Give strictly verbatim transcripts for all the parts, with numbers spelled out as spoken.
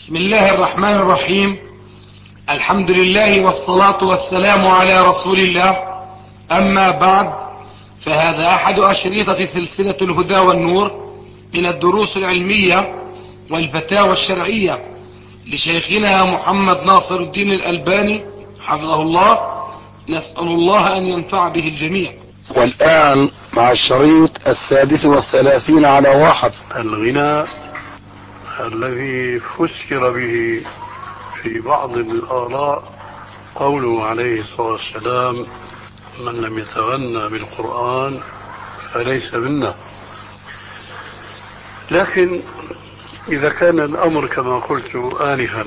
بسم الله الرحمن الرحيم. الحمد لله والصلاة والسلام على رسول الله. أما بعد، فهذا أحد أشريطة سلسلة الهدى والنور من الدروس العلمية والفتاوى الشرعية لشيخنا محمد ناصر الدين الألباني حفظه الله. نسأل الله أن ينفع به الجميع. والآن مع الشريط السادس والثلاثين على واحد، الغناء الذي فسر به في بعض الآراء قوله عليه الصلاة والسلام: من لم يتغنى بالقرآن فليس منا. لكن إذا كان الأمر كما قلت آنفا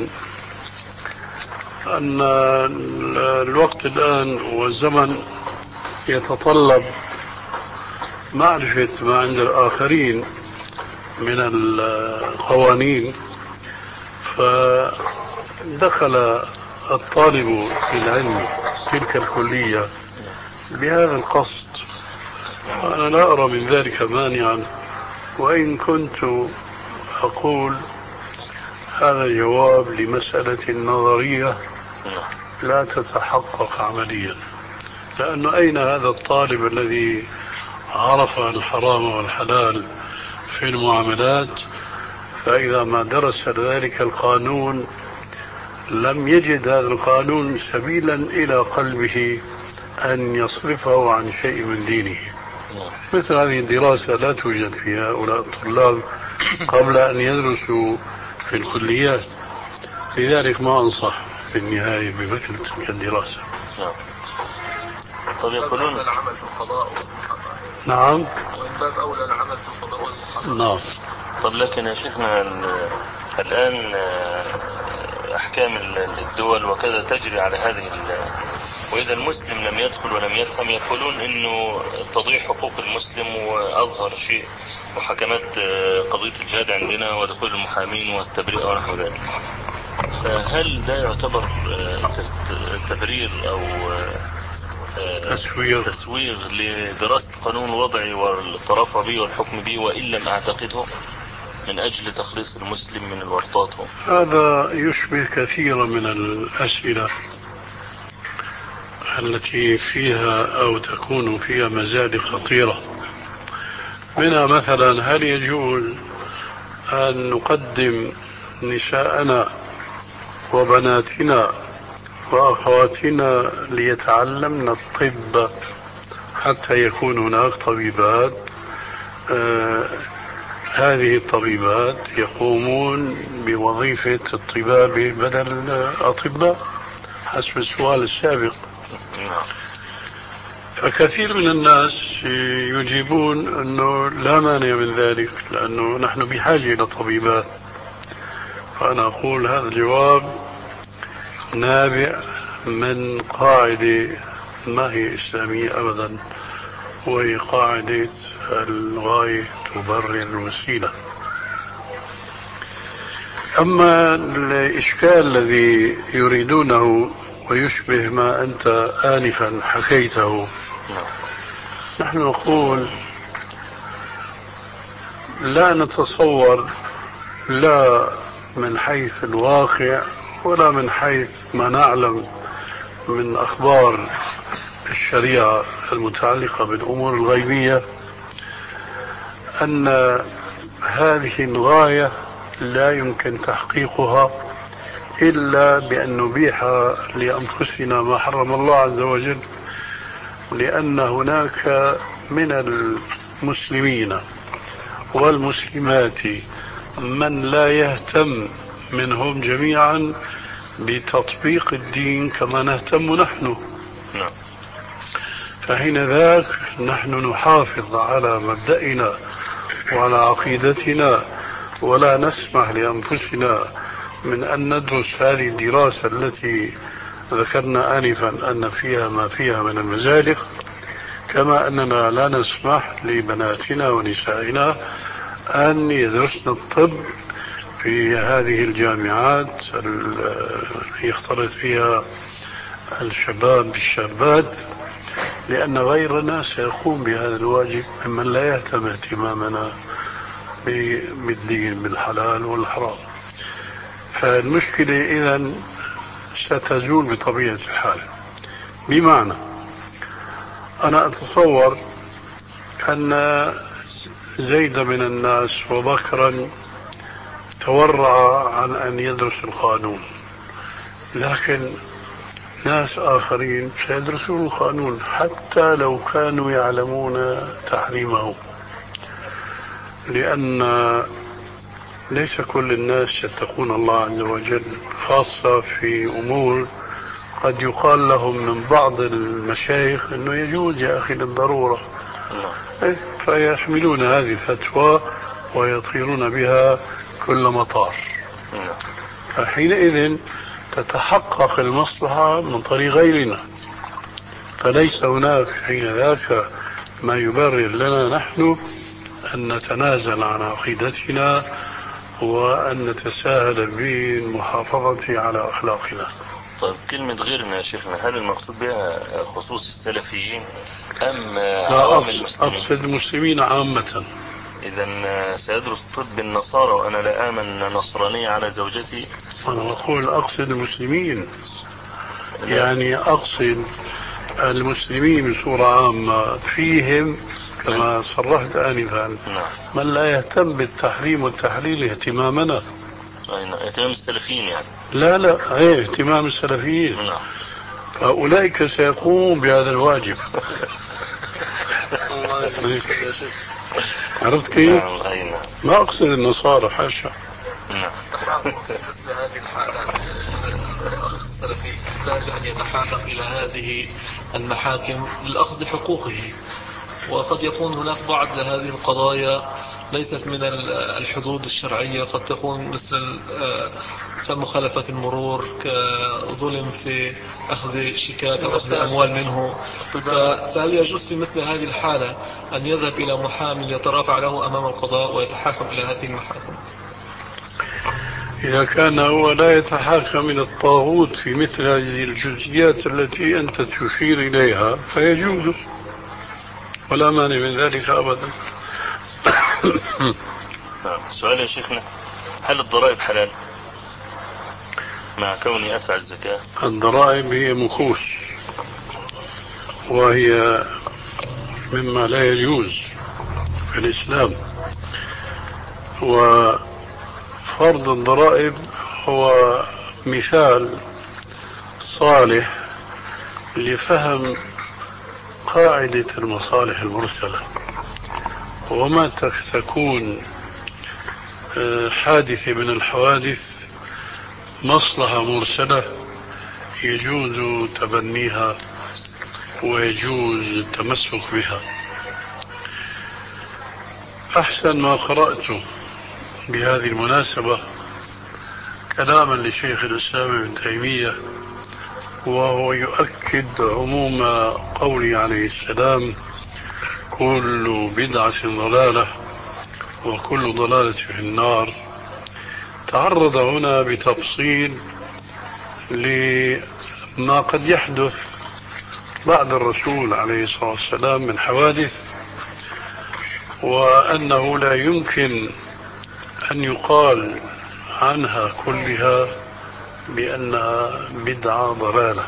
أن الوقت الآن والزمن يتطلب معرفة ما عند الآخرين من القوانين، فدخل الطالب في العلم تلك الكلية بهذا القصد. أنا لا أرى من ذلك مانعا، وإن كنت أقول هذا جواب لمسألة نظرية لا تتحقق عمليا، لأنه أين هذا الطالب الذي عرف الحرام والحلال في المعاملات، فإذا ما درس ذلك القانون لم يجد هذا القانون سبيلا إلى قلبه أن يصرفه عن شيء من دينه. مثل هذه الدراسة لا توجد في هؤلاء الطلاب قبل أن يدرسوا في الكليات، لذلك ما أنصح في النهاية بمثل تلك الدراسة. طب يقولون العمل في القضاء. نعم، ومن باب أولى العمل في القضاء والمحاكمة. نعم. طب لكن يا شيخنا الآن أحكام الدول وكذا تجري على هذه، وإذا المسلم لم يدخل ولم يفهم يقولون إنه تضيع حقوق المسلم، وأظهر شيء محاكمات قضية الجهاد عندنا ودخول المحامين والتبرئة ونحو ذلك. فهل ده يعتبر تبرير أو تسويغ تسويغ لدراسة القانون الوضعي والطرافة به والحكم به، وإن لم أعتقده من أجل تخليص المسلم من الورطات؟ هذا يشبه كثيرا من الأسئلة التي فيها أو تكون فيها مزاد خطيرة، منها مثلا: هل يجوز أن نقدم نساءنا وبناتنا وأخواتنا ليتعلمن الطب حتى يكون هناك طبيبات؟ آه هذه الطبيبات يقومون بوظيفة الطباب بدل الأطباء حسب السؤال السابق. فكثير من الناس يجيبون أنه لا مانع من ذلك، لأنه نحن بحاجة إلى طبيبات. فأنا أقول هذا الجواب نابع من قاعدة ما هي إسلامية أبدا، وهي قاعدة الغاية تبرر الوسيلة. أما الإشكال الذي يريدونه ويشبه ما أنت آنفا حكيته، نحن نقول لا نتصور لا من حيث الواقع ولا من حيث ما نعلم من أخبار الشريعة المتعلقة بالأمور الغيبية أن هذه الغاية لا يمكن تحقيقها إلا بأن نبيح لأنفسنا ما حرم الله عز وجل، لأن هناك من المسلمين والمسلمات من لا يهتم منهم جميعا بتطبيق الدين كما نهتم نحن. فحين ذاك نحن نحافظ على مبدأنا وعلى عقيدتنا، ولا نسمح لأنفسنا من أن ندرس هذه الدراسة التي ذكرنا آنفا أن فيها ما فيها من المزالق، كما أننا لا نسمح لبناتنا ونسائنا أن يدرسن الطب في هذه الجامعات يختلط فيها الشباب بالشابات، لأن غيرنا سيقوم بهذا الواجب ممن لا يهتم اهتمامنا بالدين بالحلال والحرام. فالمشكلة إذن ستزول بطبيعة الحال. بمعنى أنا أتصور أن زيد من الناس وبكرا تورع عن أن يدرس القانون، لكن ناس آخرين سيدرسون القانون حتى لو كانوا يعلمون تحريمه، لأن ليس كل الناس يتقون الله عز وجل، خاصة في أمور قد يقال لهم من بعض المشايخ أنه يجوز يا أخي للضرورة، فيحملون هذه الفتوى ويطيرون بها كل مطار. فحينئذ تتحقق المصلحة من طريق غيرنا، فليس هناك حين ذاك ما يبرر لنا نحن أن نتنازل عن عقيدتنا وأن نتساهل بالمحافظة على أخلاقنا. طيب كلمة غيرنا يا شيخنا، هل المقصود بها خصوص السلفيين أم لا، عوام أقصد, المسلمين؟ أقصد المسلمين عامة. إذا سيدرس طب النصارى وأنا لا آمن نصرانية على زوجتي؟ أنا أقول أقصد المسلمين، يعني أقصد المسلمين بصورة عامة، فيهم كما صرحت آنفا من لا يهتم بالتحريم والتحليل اهتمامنا. اهتمام السلفيين يعني؟ لا لا ايه اهتمام السلفيين. نعم. فأولئك سيقومون بهذا الواجب. عرفت كيف؟ نعم. نعم. ما أقصد النصارى حاشا. نعم. مثل هذه الحالة الأخ السلفي يحتاج أن يتحاكم إلى هذه المحاكم لأخذ حقوقه، وقد يكون هناك بعض هذه القضايا ليست من الحدود الشرعية، قد تكون مثل كمخالفة المرور، كظلم في أخذ شيكات أو أخذ أموال منه. فهل يجوز في مثل هذه الحالة أن يذهب إلى محامي يترافع له أمام القضاء ويتحاكم إلى هذه المحاكم؟ إذا كان هو لا يتحاكم إلى الطاغوت في مثل هذه الجزئيات التي أنت تشير إليها فيجوز، ولا مانع من ذلك أبدا. سؤال يا شيخنا، هل الضرائب حلال مع كوني أدفع الزكاة؟ الضرائب هي مخوص، وهي مما لا يجوز في الإسلام، وفرض الضرائب هو مثال صالح لفهم قاعدة المصالح المرسلة، وما تكون حادثة من الحوادث مصلحة مرسلة يجوز تبنيها ويجوز التمسك بها. أحسن ما قرأت بهذه المناسبة كلاما لشيخ الإسلام ابن تيمية، وهو يؤكد عموم قوله عليه السلام: كل بدعة ضلالة وكل ضلالة في النار. تعرض هنا بتفصيل لما قد يحدث بعد الرسول عليه الصلاة والسلام من حوادث، وأنه لا يمكن أن يقال عنها كلها بأنها بدعة ضلالة،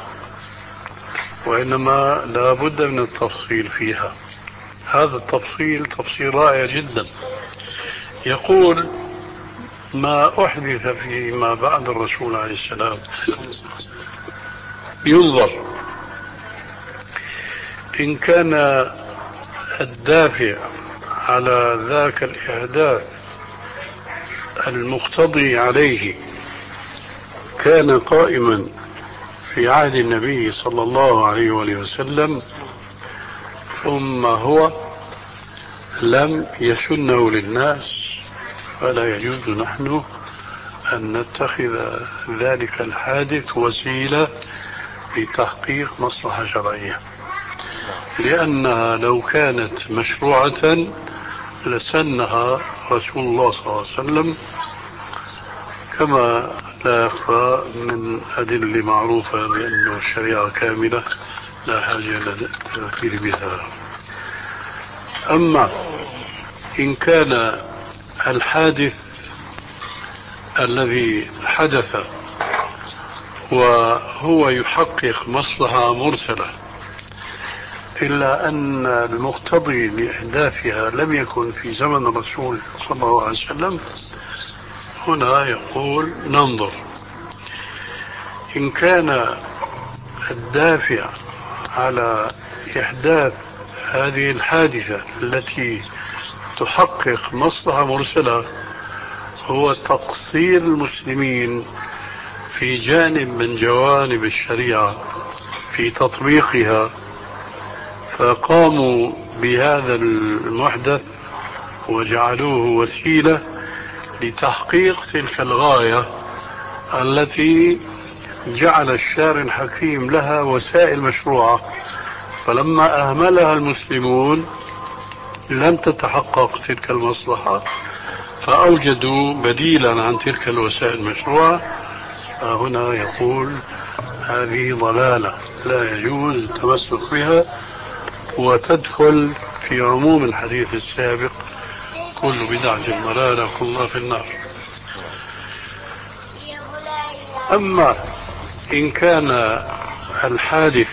وإنما لا بد من التفصيل فيها. هذا التفصيل تفصيل رائع جدا. يقول: ما أحدث فيما بعد الرسول عليه السلام ينظر إن كان الدافع على ذاك الإحداث المقتضي عليه كان قائما في عهد النبي صلى الله عليه وآله وسلم، ثم هو لم يسنه للناس، فلا يجوز نحن أن نتخذ ذلك الحادث وسيلة لتحقيق مصلحة شرعية، لأنها لو كانت مشروعة لسنها رسول الله صلى الله عليه وسلم، كما لا يخفى من أدلة معروفة بأن الشريعة كاملة لا حاجة إلى التذكير بها. أما إن كان الحادث الذي حدث وهو يحقق مصلحة مرسلة، إلا أن المقتضي لإحداثها لم يكن في زمن الرسول صلى الله عليه وسلم، هنا يقول ننظر. إن كان الدافع على إحداث هذه الحادثة التي تحقق مصلحة مرسلة هو تقصير المسلمين في جانب من جوانب الشريعة في تطبيقها، فقاموا بهذا المحدث وجعلوه وسيلة لتحقيق تلك الغاية التي جعل الشارع الحكيم لها وسائل مشروعة، فلما أهملها المسلمون لم تتحقق تلك المصلحة، فأوجدوا بديلا عن تلك الوسائل المشروعة. فهنا يقول هذه ضلالة لا يجوز التمسك بها، وتدخل في عموم الحديث السابق كل بدعة ضلالة كلها في النار. أما إن كان الحادث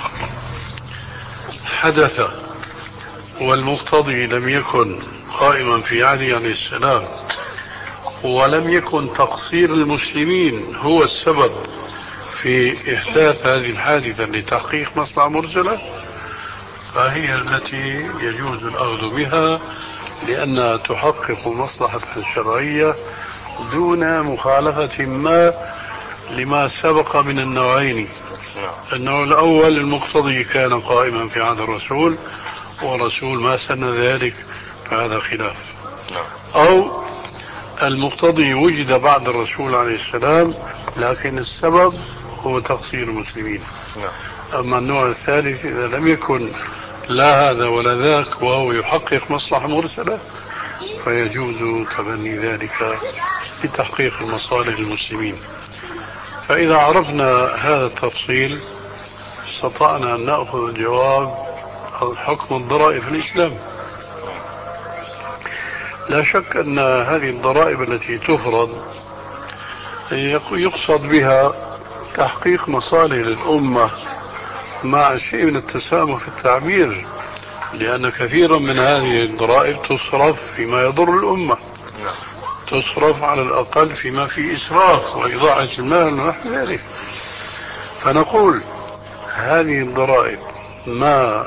حدث والمقتضي لم يكن قائما في علي عليه السلام، ولم يكن تقصير المسلمين هو السبب في إحداث هذه الحادثة لتحقيق مصلحة مرسلة، فهي التي يجوز الأخذ بها، لأنها تحقق مصلحة شرعية دون مخالفة ما لما سبق من النوعين. النوع الأول المقتضي كان قائما في عهد الرسول ورسول ما سن ذلك، فهذا خلاف. أو المقتضي وجد بعد الرسول عليه السلام لكن السبب هو تقصير المسلمين. أما النوع الثالث إذا لم يكن لا هذا ولا ذاك وهو يحقق مصلحة مرسلة فيجوز تبني ذلك لتحقيق المصالح للمسلمين. فإذا عرفنا هذا التفصيل استطعنا أن نأخذ الجواب عن حكم الضرائب في الإسلام. لا شك أن هذه الضرائب التي تفرض يقصد بها تحقيق مصالح للأمة مع شيء من التسامح في التعبير، لأن كثيرا من هذه الضرائب تصرف فيما يضر الأمة، تصرف على الأقل فيما فيه إسراف وإضاعة المال ونحو ذلك. فنقول هذه الضرائب ما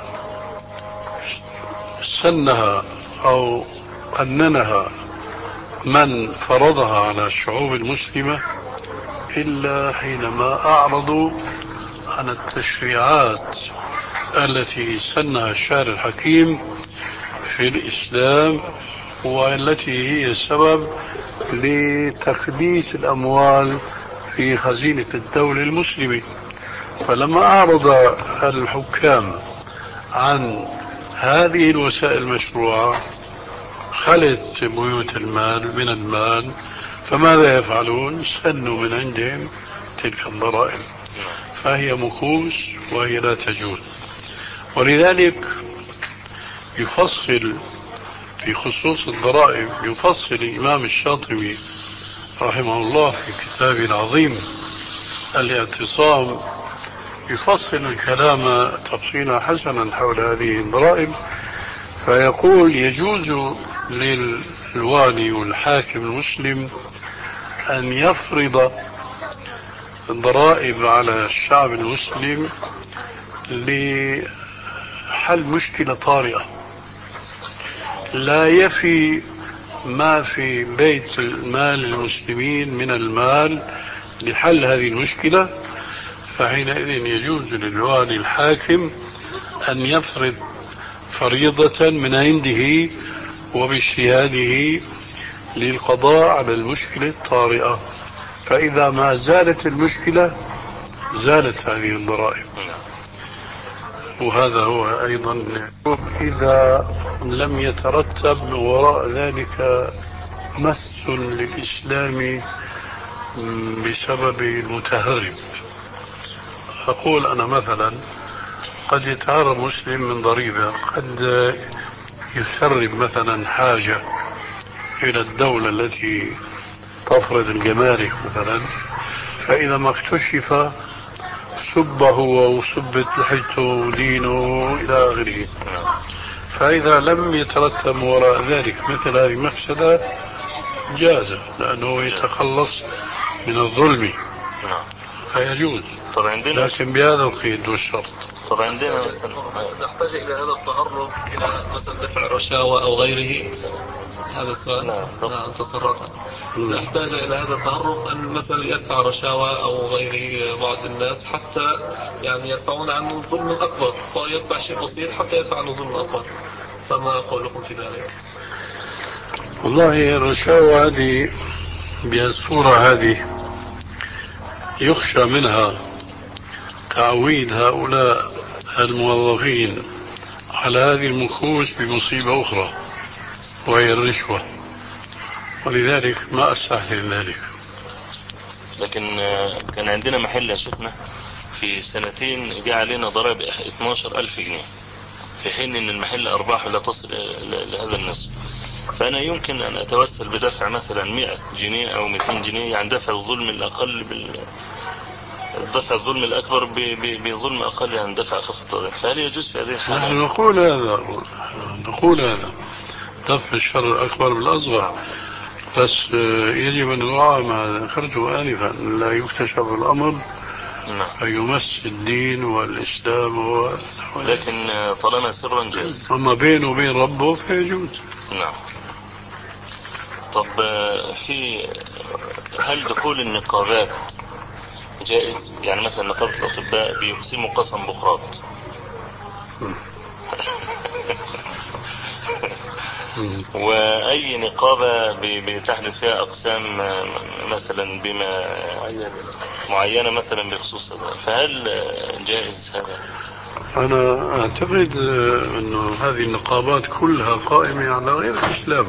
سنها أو قننها من فرضها على الشعوب المسلمة إلا حينما أعرضوا عن التشريعات التي سنها الشارع الحكيم في الإسلام، والتي هي سبب لتخديس الأموال في خزينة الدولة المسلمة. فلما أعرض الحكام عن هذه الوسائل المشروعة خلت بيوت المال من المال، فماذا يفعلون؟ سنوا من عندهم تلك الضرائب، فهي مكوس وهي لا تجوز. ولذلك يفصل في خصوص الضرائب، يفصل الإمام الشاطبي رحمه الله في كتابه العظيم الاعتصام، يفصل الكلام تفصيلا حسنا حول هذه الضرائب، فيقول يجوز للوالي والحاكم المسلم أن يفرض الضرائب على الشعب المسلم لحل مشكلة طارئة لا يفي ما في بيت المال المسلمين من المال لحل هذه المشكلة، فحينئذ يجوز للوالي الحاكم أن يفرض فريضة من عنده وباجتهاده للقضاء على المشكلة الطارئة، فإذا ما زالت المشكلة زالت هذه الضرائب. وهذا هو أيضا إذا لم يترتب من وراء ذلك مس للإسلام بسبب المتهرب. أقول أنا مثلا قد يتهرب مسلم من ضريبة، قد يسرب مثلا حاجة إلى الدولة التي تفرض الجمارك مثلا، فإذا ما اكتشف سب هو وسبت لحيته ودينه إلى آخره. فإذا لم يترتب وراء ذلك مثل هذه المفسدة جاز، لأنه يتخلص من الظلم فيجوز. لكن بهذا القيد والشرط. طبعا عندنا نحتاج إلى هذا التهرب إلى مثلا دفع رشاوى أو غيره. هذا السؤال. نعم. نعم تصرفت. نحتاج إلى هذا التهرب أن مثلا يدفع رشاوى أو غيره بعض الناس حتى يعني يدفعون عنه الظلم الأكبر، فيدفع شيء بسيط حتى يدفع عنه الظلم الأكبر. فما قولكم في ذلك؟ والله الرشاوى هذه بالصورة هذه يخشى منها تعويد هؤلاء الموظفين على هذه المكوس بمصيبة أخرى وهي الرشوة، ولذلك ما أستحسن ذلك. لكن كان عندنا محل يا شيخنا في سنتين جاء علينا ضرائب اثناشر ألف جنيه، في حين ان المحل ارباحه لا تصل لهذا النصف. فانا يمكن ان اتوسل بدفع مثلا مئة جنيه او مئتين جنيه، يعني دفع الظلم الاقل بال دفع الظلم الاكبر بظلم اقل عن دفع اخف الضرائب. فهل يجوز في هذه الحالة؟ نحن نقول هذا نقول هذا دفع الشر الاكبر بالاصغر، بس يجب ان نراعي ما ذكرته انفا، لا يكتشف الامر فيمس الدين والاسلام و... لكن طالما سرا جاز، اما بينه وبين ربه فيجوز. نعم. طب في هل دخول النقابات جائز؟ يعني مثلا نقابة الأطباء بيقسموا قسم بقراط وأي نقابة بتحدث فيها أقسام مثلا بما معينة مثلا بخصوص هذا، فهل جائز هذا؟ أنا أعتقد أن هذه النقابات كلها قائمة على غير الإسلام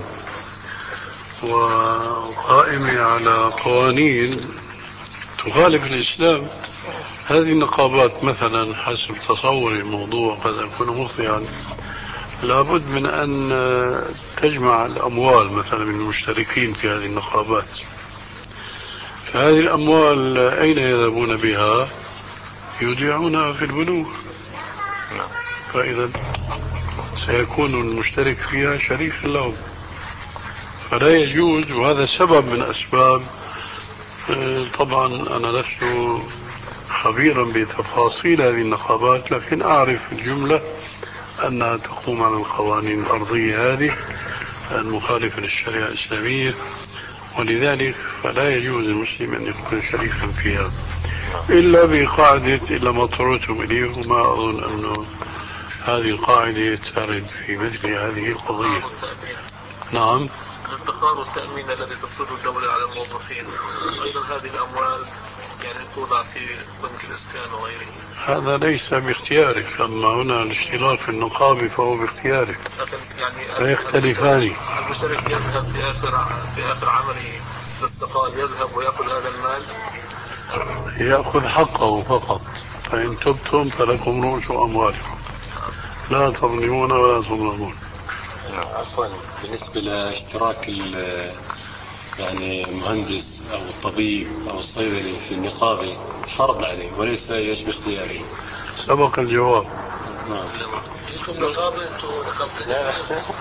وقائمة على قوانين تخالف الإسلام. هذه النقابات مثلا حسب تصور الموضوع قد أكون مخطئا، لابد من أن تجمع الأموال مثلا من المشتركين في هذه النقابات، فهذه الأموال أين يذهبون بها؟ يودعونها في البنوك، فإذا سيكون المشترك فيها شريكا لهم، فلا يجوز. وهذا سبب من أسباب، طبعا أنا لست خبيرا بتفاصيل هذه النقابات، لكن أعرف الجملة أنها تقوم على القوانين الأرضية هذه المخالفة للشريعة الإسلامية، ولذلك فلا يجوز المسلم أن يكون شريكا فيها إلا بقاعدة إلا ما اضطررتم إليه، وما أظن أنه هذه القاعدة ترد في مثل هذه القضية. نعم. الادخار والتأمين الذي تفرضه الدولة على الموظفين، أيضا هذه الأموال يعني توضع في بنك الإسكان وغيره، هذا ليس باختيارك، أما هنا الاشتراك في النقابة فهو باختيارك، يعني يختلفان. المشترك يذهب في آخر في آخر عمله للسقال، يذهب ويأخذ هذا المال، يأخذ حقه فقط، فإن تبتم فلكم رؤوس أموالكم لا تظلمون ولا تظلمون. عفوا، بالنسبة لاشتراك يعني المهندس أو الطبيب أو الصيدلي في النقابة فرض عليه وليس ايش باختياره. سبق الجواب. نعم. انتم نقابة انتم نقابة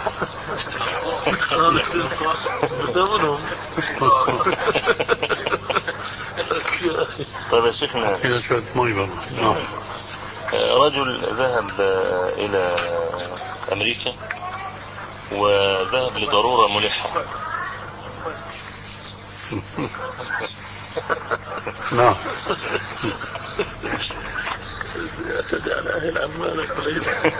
بسببهم. طيب يا شيخنا، إلى شوية مي برضه. نعم. رجل ذهب إلى أمريكا وذهب لضرورة ملحة. نعم. اعتدي على أهل عمالك قليلا.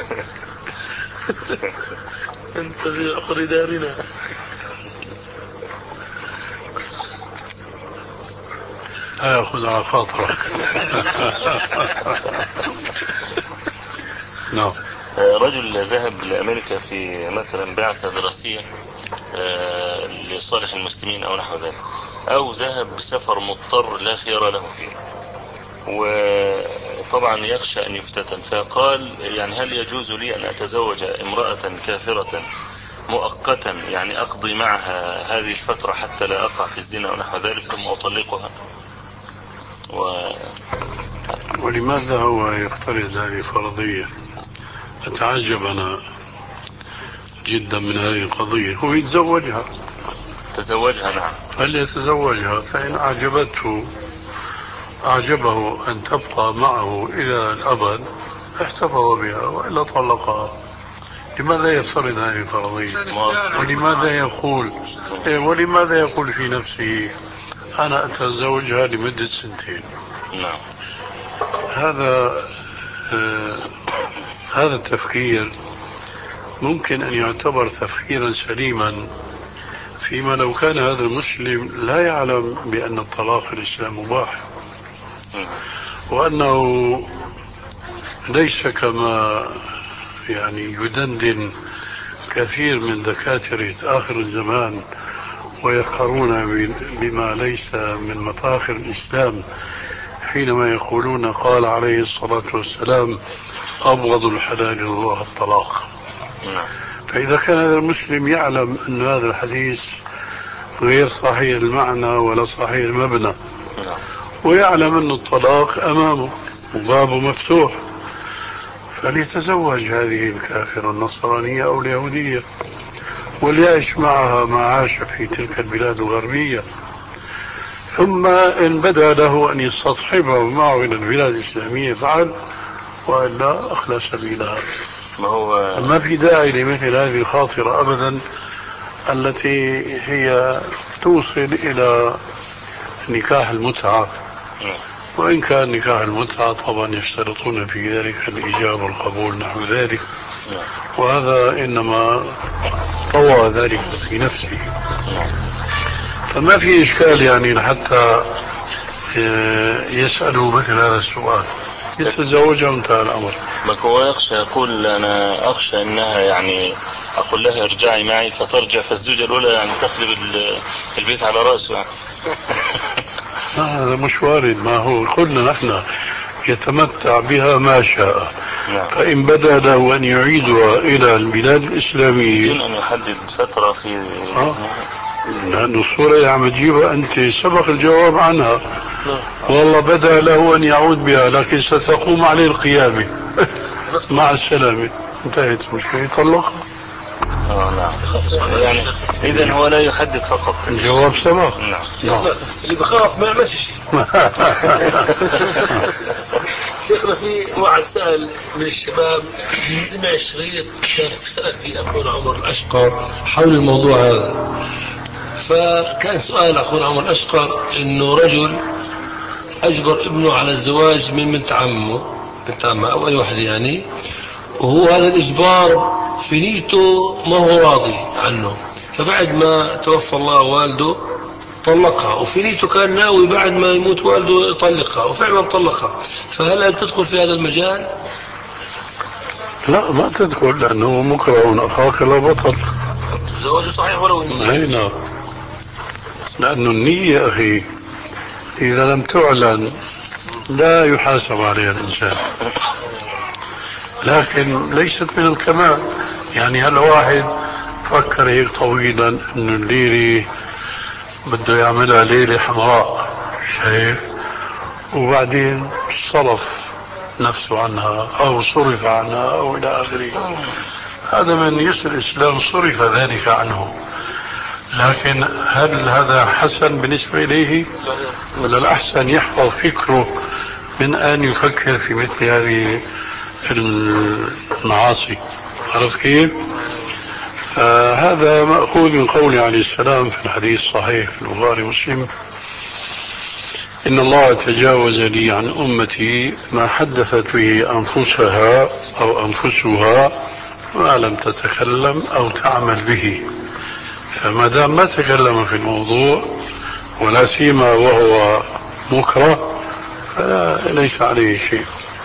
أنت في عقر دارنا. أخذ على خاطرك. نعم. رجل ذهب لأمريكا في مثلا بعثة دراسية لصالح المسلمين أو نحو ذلك، أو ذهب بسفر مضطر لا خيار له فيه، وطبعا يخشى أن يفتتن، فقال يعني هل يجوز لي أن أتزوج امرأة كافرة مؤقتا يعني أقضي معها هذه الفترة حتى لا أقع في الزنا ونحو ذلك ثم أطلقها؟ و... ولماذا هو يفترض هذه فرضية؟ أتعجب أنا جدا من هذه القضية. هو يتزوجها، تزوجها نعم، فليتزوجها، فإن أعجبته أعجبه أن تبقى معه إلى الأبد احتفظ بها، وإلا طلقها. لماذا يفترض هذه الفرضية؟ ولماذا يقول ولماذا يقول في نفسه أنا أتزوجها لمدة سنتين؟ نعم. هذا آه هذا التفكير ممكن أن يعتبر تفكيرا سليما فيما لو كان هذا المسلم لا يعلم بأن الطلاق في الإسلام مباح، وأنه ليس كما يعني يدندن كثير من دكاترة آخر الزمان ويفخرون بما ليس من مفاخر الإسلام حينما يقولون قال عليه الصلاة والسلام أبغض الحلال إلى الله الطلاق. فإذا كان هذا المسلم يعلم أن هذا الحديث غير صحيح المعنى ولا صحيح المبنى، ويعلم أن الطلاق أمامه وبابه مفتوح، فليتزوج هذه الكافرة النصرانية أو اليهودية وليعيش معها ما عاش في تلك البلاد الغربية، ثم إن بدا له أن يستصحبه معه إلى البلاد الإسلامية فعل، وإلا أخلى سبيلها. ما هو ما في داعي لمثل هذه الخاطرة أبدا التي هي توصل إلى نكاح المتعة، وإن كان نكاح المتعة طبعا يشترطون في ذلك الإجابة والقبول نحو ذلك، وهذا إنما طوى ذلك في نفسه. فما في إشكال يعني حتى يسألوا مثل هذا السؤال، يتزوجها وانتهى الأمر. ما هو يخشى، يقول أنا أخشى أنها يعني أقول لها ارجعي معي فترجع، فالزوجة الأولى يعني تقلب البيت على رأسه يعني. هذا مش وارد. ما هو قلنا نحن يتمتع بها ما شاء. نعم. فإن بدا له أن يعيدها إلى البلاد الإسلامية يمكن أن يحدد فترة في آه. لأن الصورة يا عم تجيبها أنت سبق الجواب عنها. والله بدا له أن يعود بها لكن ستقوم عليه القيامة. مع السلامة، انتهت المشكلة، يطلقها. اه نعم. يعني إذن هو لا يحدد فقط، الجواب سبق. نعم. نعم. اللي بخاف ما يعملش شيء. شيخنا في واحد سأل من الشباب سمع شريط كان سأل فيه أخونا عمر الأشقر حول الموضوع هذا، فكان سؤال أخونا عمر الأشقر إنه رجل أجبر ابنه على الزواج من بنت عمه بنت عمه أو أي واحد يعني، وهو هذا الإجبار في نيته ما هو راضي عنه، فبعد ما توفى الله والده طلقها، وفي نيته كان ناوي بعد ما يموت والده يطلقها، وفعلا طلقها. فهل أن تدخل في هذا المجال؟ لا ما تدخل، لأنه مكره أخاك لا بطل. زواجه صحيح ولو نعم. لأن النية أخي إذا لم تعلن لا يحاسب عليها الإنسان، لكن ليست من الكمال. يعني هل واحد فكر هيك طويلا إنه الليلة بده يعملها ليلة حمراء شايف، وبعدين صرف نفسه عنها أو صرف عنها أو إلى آخره، هذا من يسر الإسلام صرف ذلك عنه. لكن هل هذا حسن بالنسبة إليه؟ ولا الأحسن يحفظ فكره من أن يفكر في مثل هذه المعاصي؟ عرفت كيف؟ فهذا مأخوذ من قوله عليه السلام في الحديث الصحيح في البخاري ومسلم: إن الله تجاوز لي عن أمتي ما حدثت به أنفسها أو أنفسها ما لم تتكلم أو تعمل به. فما دام ما تكلم في الموضوع ولا سيما وهو مكره فليس عليه شيء.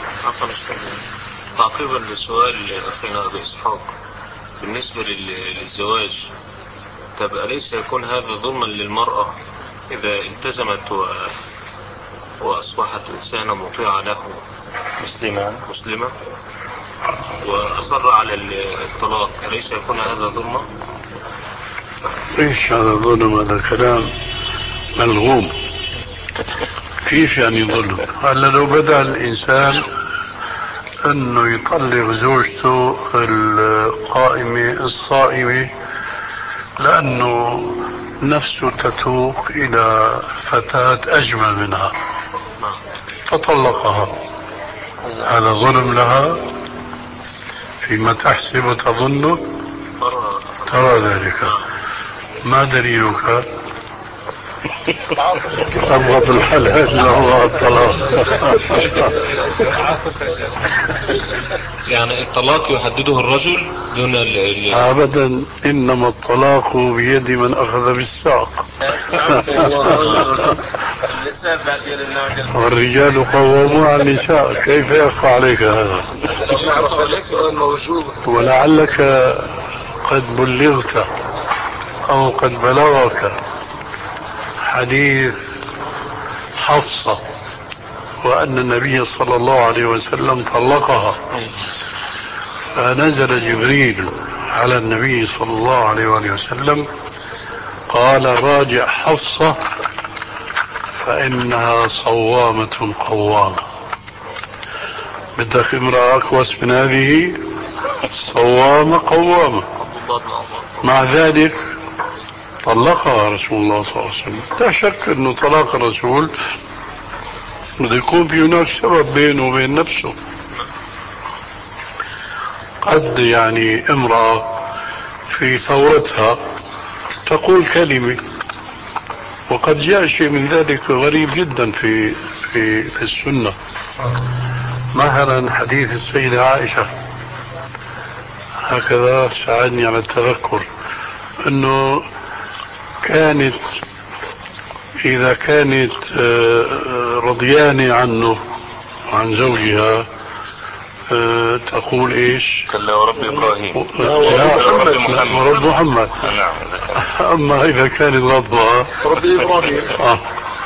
تعقيبا لسؤال أخينا أبي إسحاق بالنسبة للزواج، طب أليس يكون هذا ظلما للمرأة إذا التزمت و... وأصبحت إنسانة مطيعة له مسلمة مسلمة وأصر على الطلاق، أليس يكون هذا ظلما؟ ايش هذا ظلم؟ هذا كلام ملغوم. كيف يعني ظلم؟ هلا لو بدأ الإنسان أنه يطلق زوجته القائمة الصائمة لأنه نفسه تتوق إلى فتاة أجمل منها فطلقها، هذا ظلم لها فيما تحسب وتظن؟ ترى ذلك. ما دليلك؟ أبغض الحلال إلا هو الطلاق. يعني الطلاق يحدده الرجل دون ال أبدا، إنما الطلاق بيد من أخذ بالساق. والرجال قوامون على النساء. كيف يخفى عليك هذا؟ ولعلك قد بلغت أو قد بلغك حديث حفصة وأن النبي صلى الله عليه وسلم طلقها، فنزل جبريل على النبي صلى الله عليه وسلم قال راجع حفصة فإنها صوامة قوامة. بدك امرأة أكوس من هذه؟ صوامة قوامة. مع ذلك طلقها رسول الله صلى الله عليه وسلم. لا شك أنه طلاق الرسول بده يكون في هناك سبب بينه وبين نفسه. قد يعني امرأة في ثورتها تقول كلمة، وقد جاء شيء من ذلك غريب جدا في في في السنة. مثلا حديث السيدة عائشة هكذا ساعدني على التذكر، انه كانت اذا كانت رضيانة عنه عن زوجها تقول ايش؟ كلا ورب ابراهيم. ورب محمد, ورب محمد. نعم. اما اذا كانت غضبها رب ابراهيم. آه.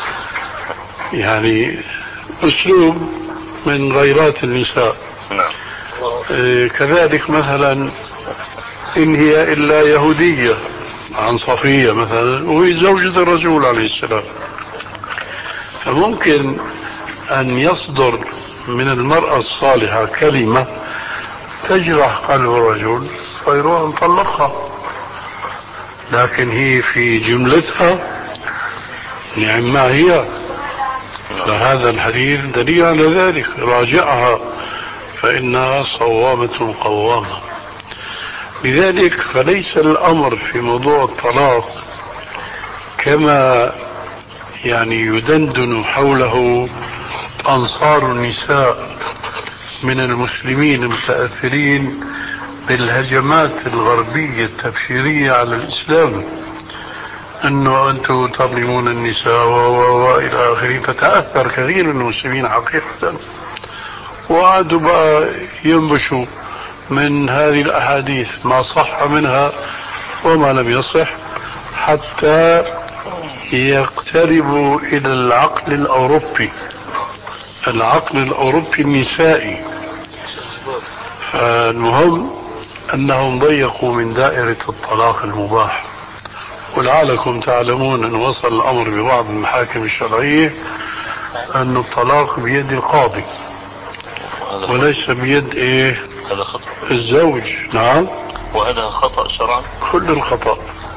يعني اسلوب من غيرات النساء. نعم. آه كذلك مثلا ان هي الا يهودية عن صفية مثلا وهي زوجة الرسول عليه السلام، فممكن ان يصدر من المرأة الصالحة كلمة تجرح قلب الرجل فيروح نطلقها، لكن هي في جملتها نعم ما هي. فهذا الحديث دليل على ذلك. راجعها فإنها صوامة قوامة. لذلك فليس الأمر في موضوع الطلاق كما يعني يدندن حوله أنصار النساء من المسلمين المتأثرين بالهجمات الغربية التبشيرية على الإسلام، أنه أنتم تظلمون النساء وإلى آخره. فتأثر كثير من المسلمين حقيقة وقعدوا بقى ينبشوا من هذه الأحاديث ما صح منها وما لم يصح حتى يقتربوا إلى العقل الأوروبي، العقل الأوروبي النسائي. فالمهم أنهم ضيقوا من دائرة الطلاق المباح. ولعلكم تعلمون أن وصل الأمر ببعض المحاكم الشرعية أن الطلاق بيد القاضي وليس بيد إيه؟ هذا خطأ الزوج. نعم، وهذا خطأ شرعا. كل الخطأ.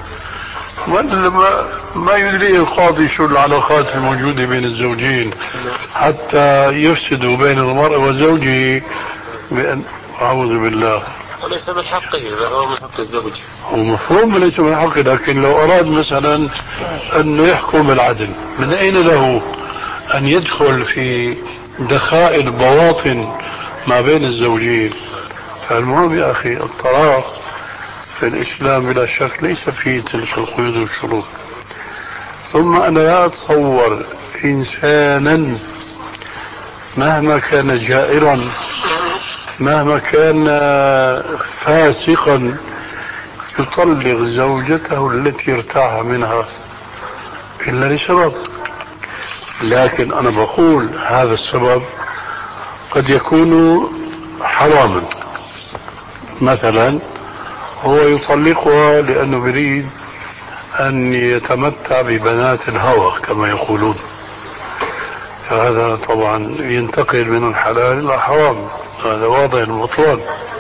ما, ما يدري القاضي شو العلاقات الموجودة بين الزوجين حتى يفسدوا بين المرأة وزوجه بأن أعوذ بالله. وليس من حقه، إذا هو من حق الزوج. هو مفهوم ليس من حقه، لكن لو أراد مثلا أنه يحكم بالعدل من أين له أن يدخل في دخائل بواطن ما بين الزوجين؟ فالمهم يا أخي الطلاق في الإسلام بلا شك ليس فيه تلك القيود والشروط. ثم أنا لا أتصور إنسانا مهما كان جائرا مهما كان فاسقا يطلق زوجته التي ارتاح منها إلا لسبب. لكن أنا بقول هذا السبب قد يكون حراما. مثلا هو يطلقها لأنه يريد أن يتمتع ببنات الهوى كما يقولون، فهذا طبعا ينتقل من الحلال إلى الحرام، هذا واضح البطلان.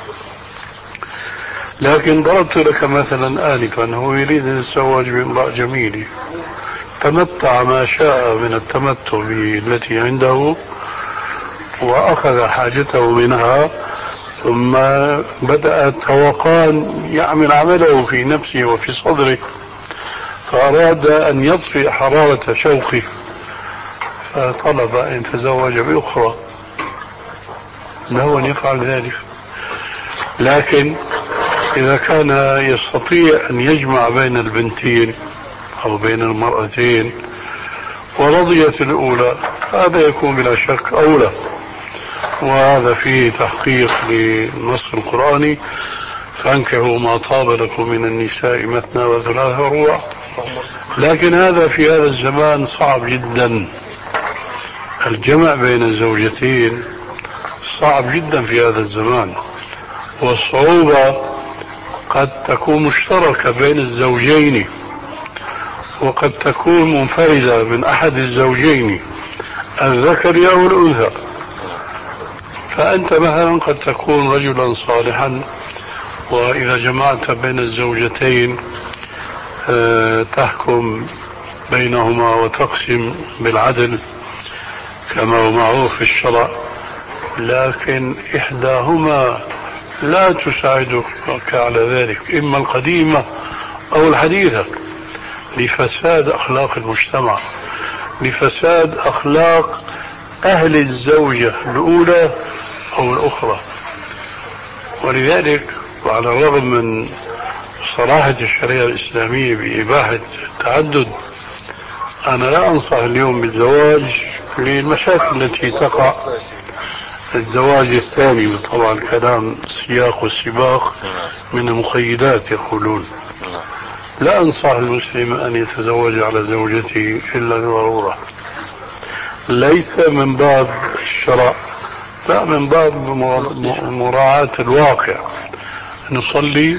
لكن ضربت لك مثلا آنفا، هو يريد أن يتزوج بامرأة جميلة، تمتع ما شاء من التمتع بالتي عنده وأخذ حاجته منها، ثم بدأ توقان يعمل عمله في نفسه وفي صدره، فأراد أن يطفئ حرارة شوقه فطلب أن يتزوج بأخرى، له أن يفعل ذلك. لكن إذا كان يستطيع أن يجمع بين البنتين أو بين المرأتين ورضيت الأولى، هذا يكون بلا شك أولى، وهذا فيه تحقيق للنص القرآني: فانكحوا ما طاب لكم من النساء مثنى وثلاث ورباع. لكن هذا في هذا الزمان صعب جدا، الجمع بين الزوجتين صعب جدا في هذا الزمان، والصعوبة قد تكون مشتركة بين الزوجين وقد تكون منفردة من أحد الزوجين الذكر أو الأنثى. فأنت مثلا قد تكون رجلا صالحا، وإذا جمعت بين الزوجتين تحكم بينهما وتقسم بالعدل كما هو معروف في الشرع، لكن إحداهما لا تساعدك على ذلك، إما القديمة أو الحديثة، لفساد أخلاق المجتمع، لفساد أخلاق أهل الزوجة الأولى أو الأخرى. ولذلك وعلى الرغم من صراحة الشريعة الإسلامية بإباحة التعدد، أنا لا أنصح اليوم بالزواج للمشاكل التي تقع. الزواج الثاني طبعا كلام سياق والسباق من المقيدات يقولون. لا أنصح المسلم أن يتزوج على زوجته إلا لضرورة، ليس من باب الشرع، لا من باب مراعاة الواقع. نصلي.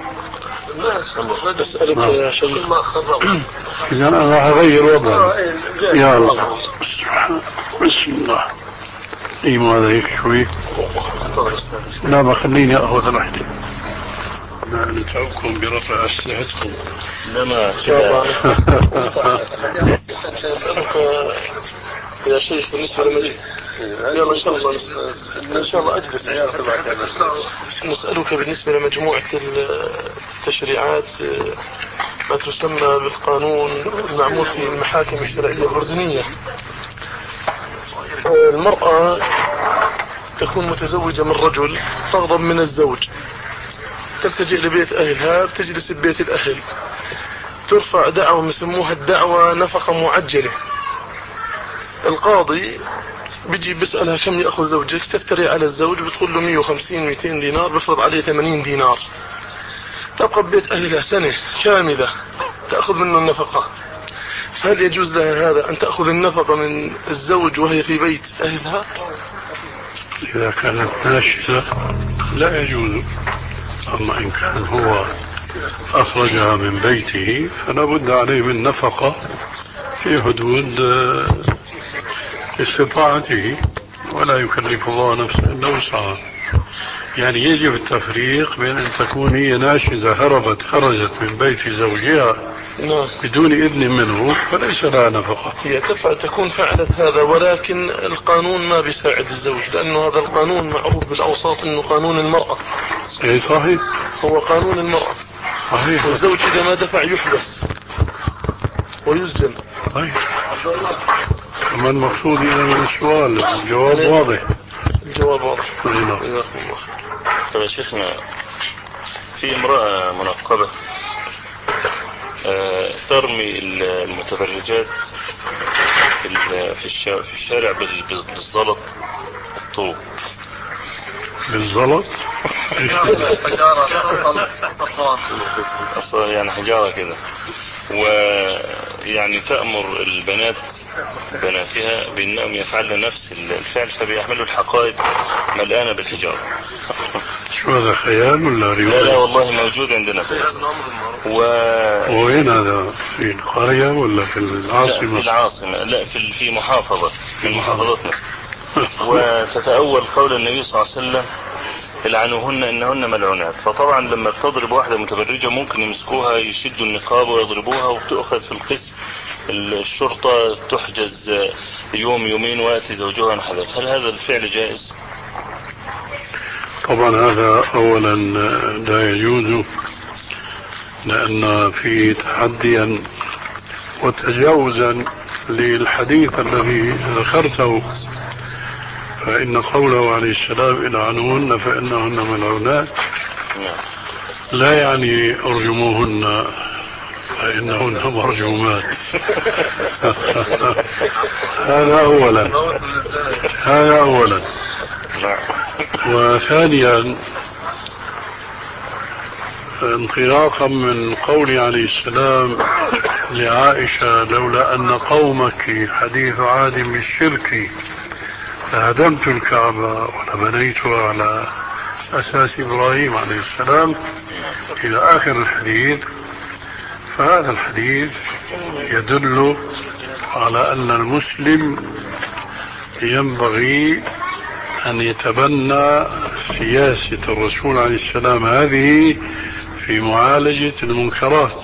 أسألك يا شيخ، إذا أنا راح أغير وضعي. يا الله، بسم الله. إيه هذا هيك شوي؟ لا ما خليني أخذ راحتي، لا نتعبكم برفع أسلحتكم. لما أسألك يا شيخ بالنسبة لمجيء، يلا إن شاء الله إن شاء الله أجلس. نسألك بالنسبة لمجموعة التشريعات ما تسمى بالقانون المعمول في المحاكم الشرعية الأردنية. المرأة تكون متزوجة من رجل، تغضب من الزوج، تلتجئ لبيت أهلها، بتجلس ببيت الأهل، ترفع دعوة يسموها الدعوة نفقة معجلة. القاضي بيجي بيسألها كم يأخذ زوجك، تفتري على الزوج بتقول له مية وخمسين مئتين دينار، بفرض عليه ثمانين دينار. تبقى ببيت أهلها سنة كاملة تأخذ منه النفقة. هل يجوز لها هذا أن تأخذ النفقة من الزوج وهي في بيت أهلها؟ إذا كانت ناشزة لا يجوز، أما إن كان هو أخرجها من بيته فلا بد عليه من نفقة في حدود استطاعته، ولا يكلف الله نفسا إلا وسعها. يعني يجب التفريق بين أن تكون هي ناشزة هربت خرجت من بيت زوجها بدون إذن منه فليس لها نفقة. هي تفعل تكون فعلت هذا، ولكن القانون ما بيساعد الزوج، لأنه هذا القانون معروف بالأوساط أنه قانون المرأة. إيه صحيح، هو قانون المرأة صحيح. والزوج إذا ما دفع يحبس ويسجن. طيب كمان المقصود إذا من السؤال الجواب واضح. الجواب واضح. نعم. طيب يا شيخنا، في امرأة منقبة آه ترمي المتبرجات في في الشارع بالزلط الطوب. بالزلط؟ يعني حجارة كده، ويعني تأمر البنات بناتها بأنهم يفعلن نفس الفعل فبيحملوا الحقائب ملآنة بالحجارة. شو هذا خيال ولا رواية؟ لا لا والله موجود عندنا في و... وين هذا؟ في القرية ولا في العاصمة؟ لا في العاصمة، لا في في محافظة من محافظتنا. وتتأول قول النبي صلى الله عليه وسلم العنوهن إنهن ملعونات. فطبعا لما بتضرب واحدة متبرجة ممكن يمسكوها يشدوا النقاب ويضربوها وبتأخذ في القسم الشرطة تحجز يوم يومين ويأتي زوجها نحذف. هل هذا الفعل جائز؟ طبعا هذا أولا لا يجوز، لأن في تحديا وتجاوزا للحديث الذي ذكرته، فإن قوله عليه السلام العنهن فإنهن ملعونات لا يعني ارجموهن فإنهن مرجومات. هذا أولا هذا أولا وثانيا انطلاقا من قول عليه السلام لعائشة لولا أن قومك حديث عهد بالشرك لهدمت الكعبة ولبنيتها على أساس إبراهيم عليه السلام إلى آخر الحديث. فهذا الحديث يدل على أن المسلم ينبغي أن يتبنى سياسة الرسول عليه السلام هذه في معالجة المنكرات.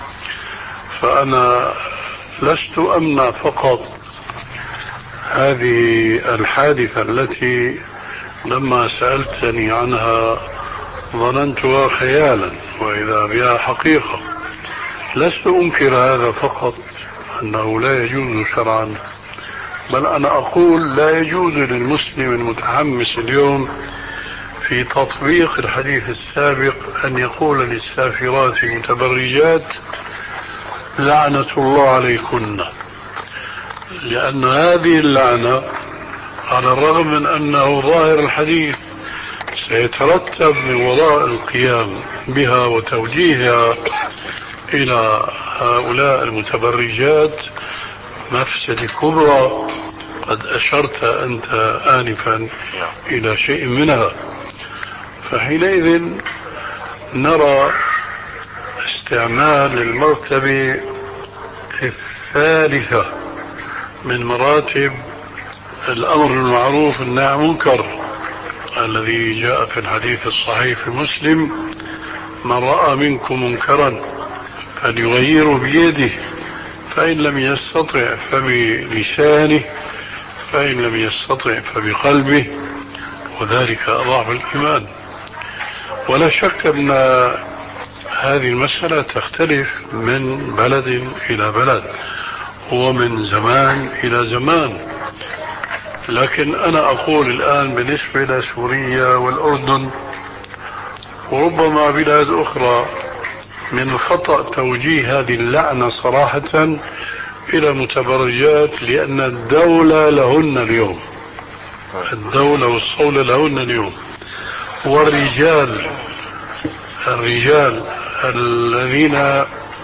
فأنا لست أمنع فقط هذه الحادثة التي لما سألتني عنها ظننتها خيالا وإذا بها حقيقة. لست أنكر هذا فقط أنه لا يجوز شرعا، بل أنا أقول لا يجوز للمسلم المتحمس اليوم في تطبيق الحديث السابق أن يقول للسافرات المتبرجات لعنة الله عليكن، لأن هذه اللعنة على الرغم من أنه ظاهر الحديث سيترتب من وراء القيام بها وتوجيهها إلى هؤلاء المتبرجات مفسدة كبرى قد أشرت أنت آنفا إلى شيء منها. فحينئذ نرى استعمال المرتبة الثالثة من مراتب الأمر المعروف والنهي عن المنكر الذي جاء في الحديث الصحيح في مسلم: من رأى منكم منكرا فليغيره بيده، فإن لم يستطع فبلسانه، فإن لم يستطع فبقلبه، وذلك أضعف الإيمان. ولا شك أن هذه المسألة تختلف من بلد إلى بلد ومن زمان إلى زمان، لكن أنا أقول الآن بالنسبة لسوريا والأردن وربما بلاد أخرى من خطأ توجيه هذه اللعنة صراحة إلى المتبرجات، لأن الدولة لهن اليوم، الدولة والصولة لهن اليوم، والرجال الرجال الذين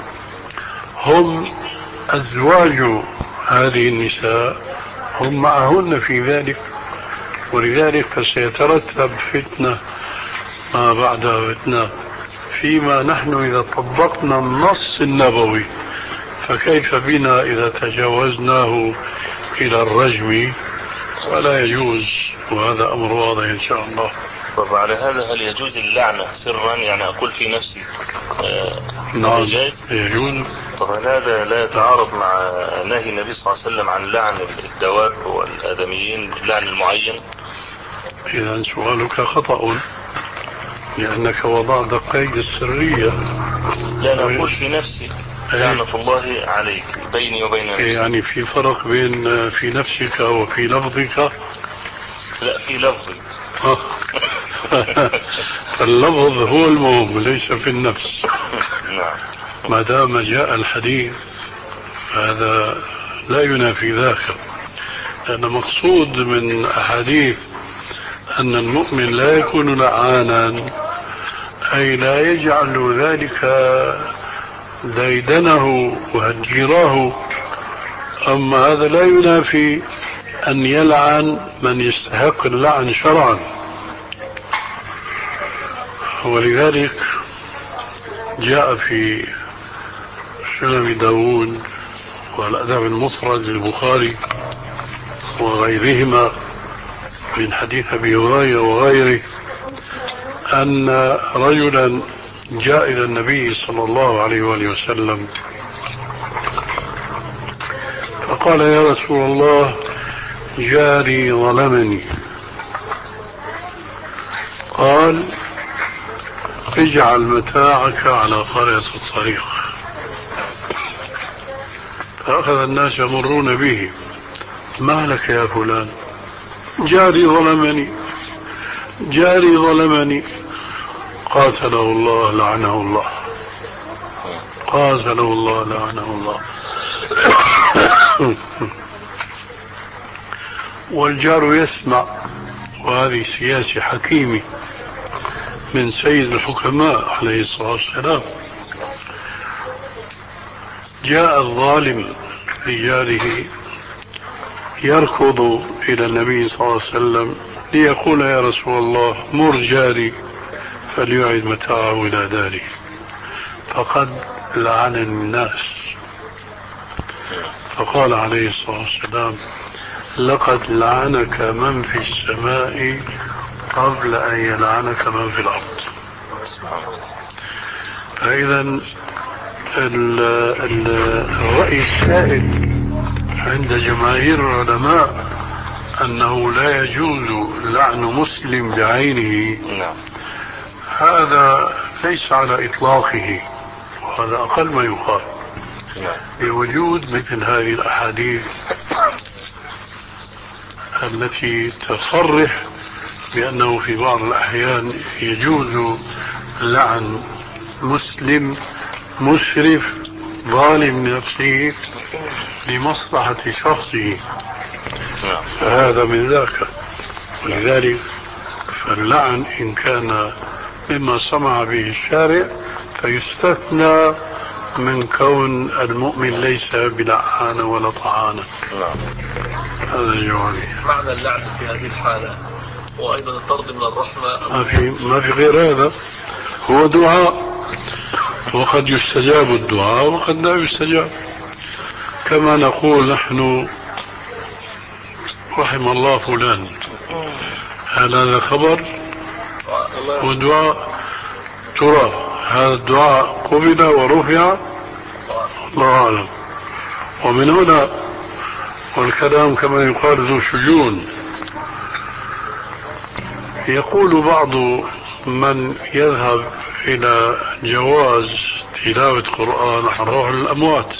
هم أزواج هذه النساء هم معهن في ذلك، ولذلك فسيترتب فتنة ما بعدها فتنة. فيما نحن إذا طبقنا النص النبوي فكيف بنا إذا تجاوزناه إلى الرجم؟ ولا يجوز، وهذا أمر واضح إن شاء الله. طب على هذا هل يجوز اللعنة سرا؟ يعني أقول في نفسي آه نعم يجوز. طب هذا لا يتعارض مع نهي النبي صلى الله عليه وسلم عن لعن الدواب والآدميين لعن المعين؟ إذا سؤالك خطأ، لأنك وضعت قيد السرية. لا أنا أقول في نفسي لعنة الله عليك بيني وبين نفسي. يعني في فرق بين في نفسك وفي لفظك؟ لا في لفظي. اللفظ هو المهم ليس في النفس. نعم. ما دام جاء الحديث هذا لا ينافي ذاك، لأن مقصود من أحاديث أن المؤمن لا يكون لعانا، أي لا يجعل ذلك ديدنه وهجيراه أما هذا لا ينافي أن يلعن من يستحق اللعن شرعا. ولذلك جاء في سنن داود والأدب المفرد للبخاري وغيرهما من حديث أبي هريرة وغيره أن رجلا جاء إلى النبي صلى الله عليه وآله وسلم فقال: يا رسول الله، جاري ظلمني. قال: اجعل متاعك على قارعة الطريق. فأخذ الناس يمرون به: ما لك يا فلان؟ جاري ظلمني، جاري ظلمني. قاتله الله لعنه الله، قاتله الله لعنه الله. والجار يسمع، وهذه سياسة حكيمة من سيد الحكماء عليه الصلاة والسلام. جاء الظالم لجاره يركض إلى النبي صلى الله عليه وسلم ليقول: يا رسول الله، مر جاري فليعد متاعه إلى داره، فقد لعن الناس. فقال عليه الصلاة والسلام: لقد لعنك من في السماء قبل أن يلعنك من في الأرض. فإذا الرأي السائد عند جماهير العلماء أنه لا يجوز لعن مسلم بعينه، هذا ليس على إطلاقه، وهذا أقل ما يقال، بوجود مثل هذه الأحاديث التي تصرح بأنه في بعض الأحيان يجوز لعن مسلم مسرف ظالم لنفسه لمصلحة شخصه، فهذا من ذاك. ولذلك فاللعن إن كان مما سمع به الشارع فيستثنى من كون المؤمن ليس بلعانة ولا طعانة. هذا جوابي. معنى اللعن في هذه الحالة وأيضا الطرد من الرحمة، ما في ما في غير هذا، هو دعاء، وقد يستجاب الدعاء وقد لا يستجاب. كما نقول نحن: رحم الله فلان، هل هذا خبر ودعاء؟ ترى هذا الدعاء قبل ورفع؟ الله أعلم. ومن هنا والكلام كما يقال ذو شجون. يقول بعض من يذهب إلى جواز تلاوة قرآن عن روح الأموات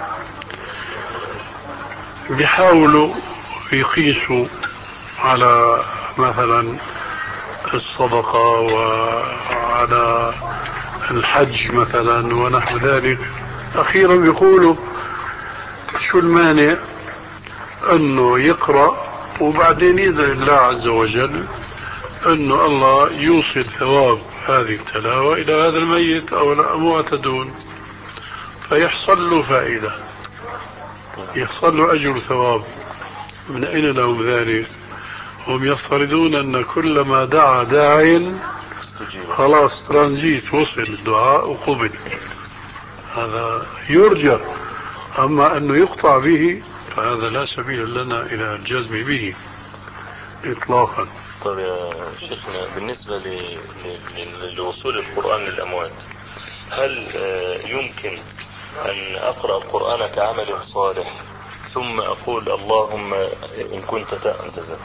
بيحاولوا يقيسوا على مثلا الصدقة وعلى الحج مثلا ونحو ذلك. أخيرا بيقولوا: شو المانع أنه يقرأ وبعدين يدعي الله عز وجل أنه الله يوصل ثواب هذه التلاوة إلى هذا الميت أو الأموات دون، فيحصل له فائدة، يحصل له أجر ثواب. من أين لهم ذلك؟ هم يفترضون أن كل ما دعا داعٍ خلاص ترانزيت، وصل الدعاء وقبل. هذا يرجى، أما أنه يقطع به فهذا لا سبيل لنا إلى الجزم به إطلاقا. طيب يا شيخنا، بالنسبة لوصول القرآن للأموات، هل يمكن أن أقرأ القرآن كعمل صالح ثم أقول اللهم إن كنت تأنت؟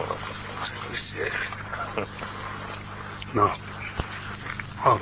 نعم. حاضر.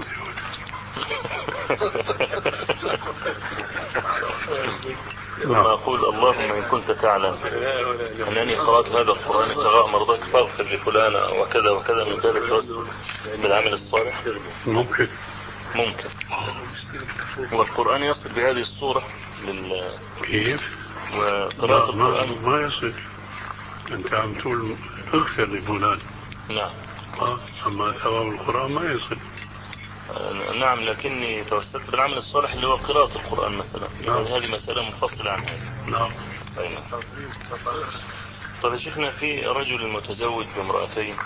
لما أقول اللهم إن كنت تعلم أنني قرأت هذا القرآن ابتغاء مرضاك فاغفر لفلان وكذا وكذا، من باب التوسل بالعمل الصالح. ممكن ممكن والقرآن يصل بهذه الصورة لل كيف؟ وقراءة القرآن ما يصل. أنت عم تقول اغفر لفلان. نعم. آه. أما ثواب القرآن ما يصل. نعم، لكني توسلت بالعمل الصالح اللي هو قراءة القرآن مثلا. نعم. يعني هذه مسألة منفصلة عن هذه. نعم. أي. طيب يا شيخنا، في رجل متزوج بامرأتين،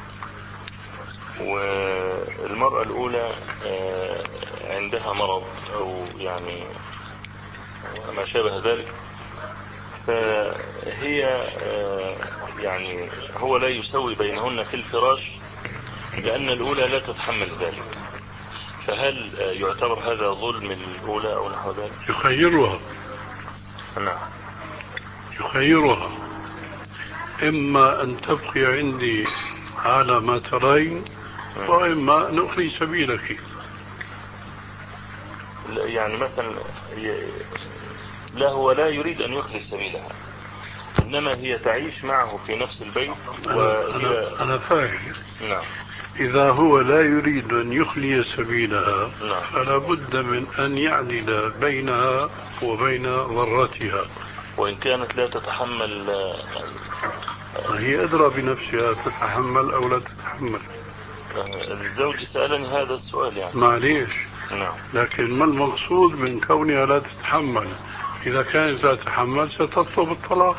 والمرأة الأولى عندها مرض أو يعني ما شابه ذلك، فهي يعني هو لا يسوي بينهن في الفراش لأن الأولى لا تتحمل ذلك، فهل يعتبر هذا ظلم الأولى أو نحو ذلك؟ يخيرها. نعم. يخيرها، إما أن تبقي عندي على ما ترين وإما أن أخلي سبيلك. يعني مثلا لا، هو لا يريد أن يخلي سبيلها، إنما هي تعيش معه في نفس البيت وهي... أنا, أنا فاهم. نعم. إذا هو لا يريد أن يخلي سبيلها، نعم. فلا بد من أن يعدل بينها وبين ضرتها. وإن كانت لا تتحمل، هي أدرى بنفسها تتحمل أو لا تتحمل. الزوج سألني هذا السؤال يعني. معليش. نعم. لكن ما المقصود من كونها لا تتحمل؟ إذا كانت لا تتحمل ستطلب الطلاق.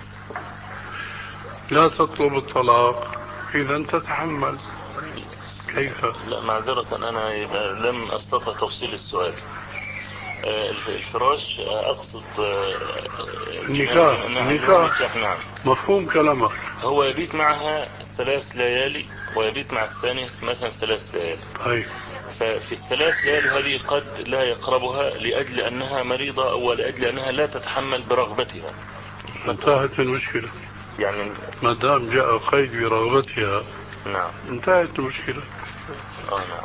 لا تطلب الطلاق إذا تتحمل. كيف؟ لا معذرة، أنا لم أستطع تفصيل السؤال. الفراش أقصد النكاح. النكاح. نعم. مفهوم كلامك. هو يبيت معها ثلاث ليالي ويبيت مع الثانية مثلا ثلاث ليالي. طيب. ففي الثلاث ليالي هذه قد لا يقربها لأجل أنها مريضة أو لأجل أنها لا تتحمل برغبتها. انتهت المشكلة. يعني ما دام جاء قيد برغبتها. نعم. انتهت المشكلة. اه نعم.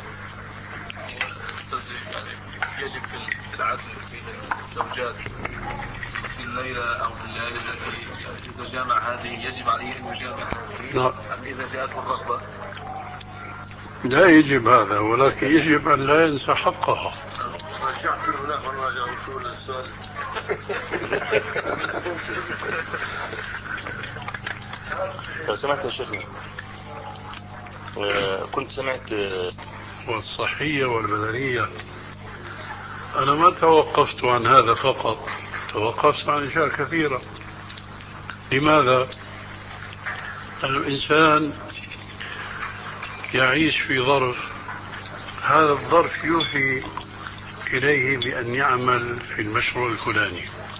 يعني يجب في العدل بين الزوجات في الليلة أو في الليالي التي يعني إذا جامع هذه يجب عليه أن يجامع لا. أم إذا جاءته الرغبة؟ لا يجب هذا، ولكن يجب أن لا ينسى حقها. رجعت من هناك ونراجع وصول السؤال. لو سمعت يا شيخنا، كنت سمعت والصحية والبدنية. أنا ما توقفت عن هذا فقط، توقفت عن أشياء كثيرة. لماذا؟ الإنسان يعيش في ظرف، هذا الظرف يوحي إليه بأن يعمل في المشروع الفلاني،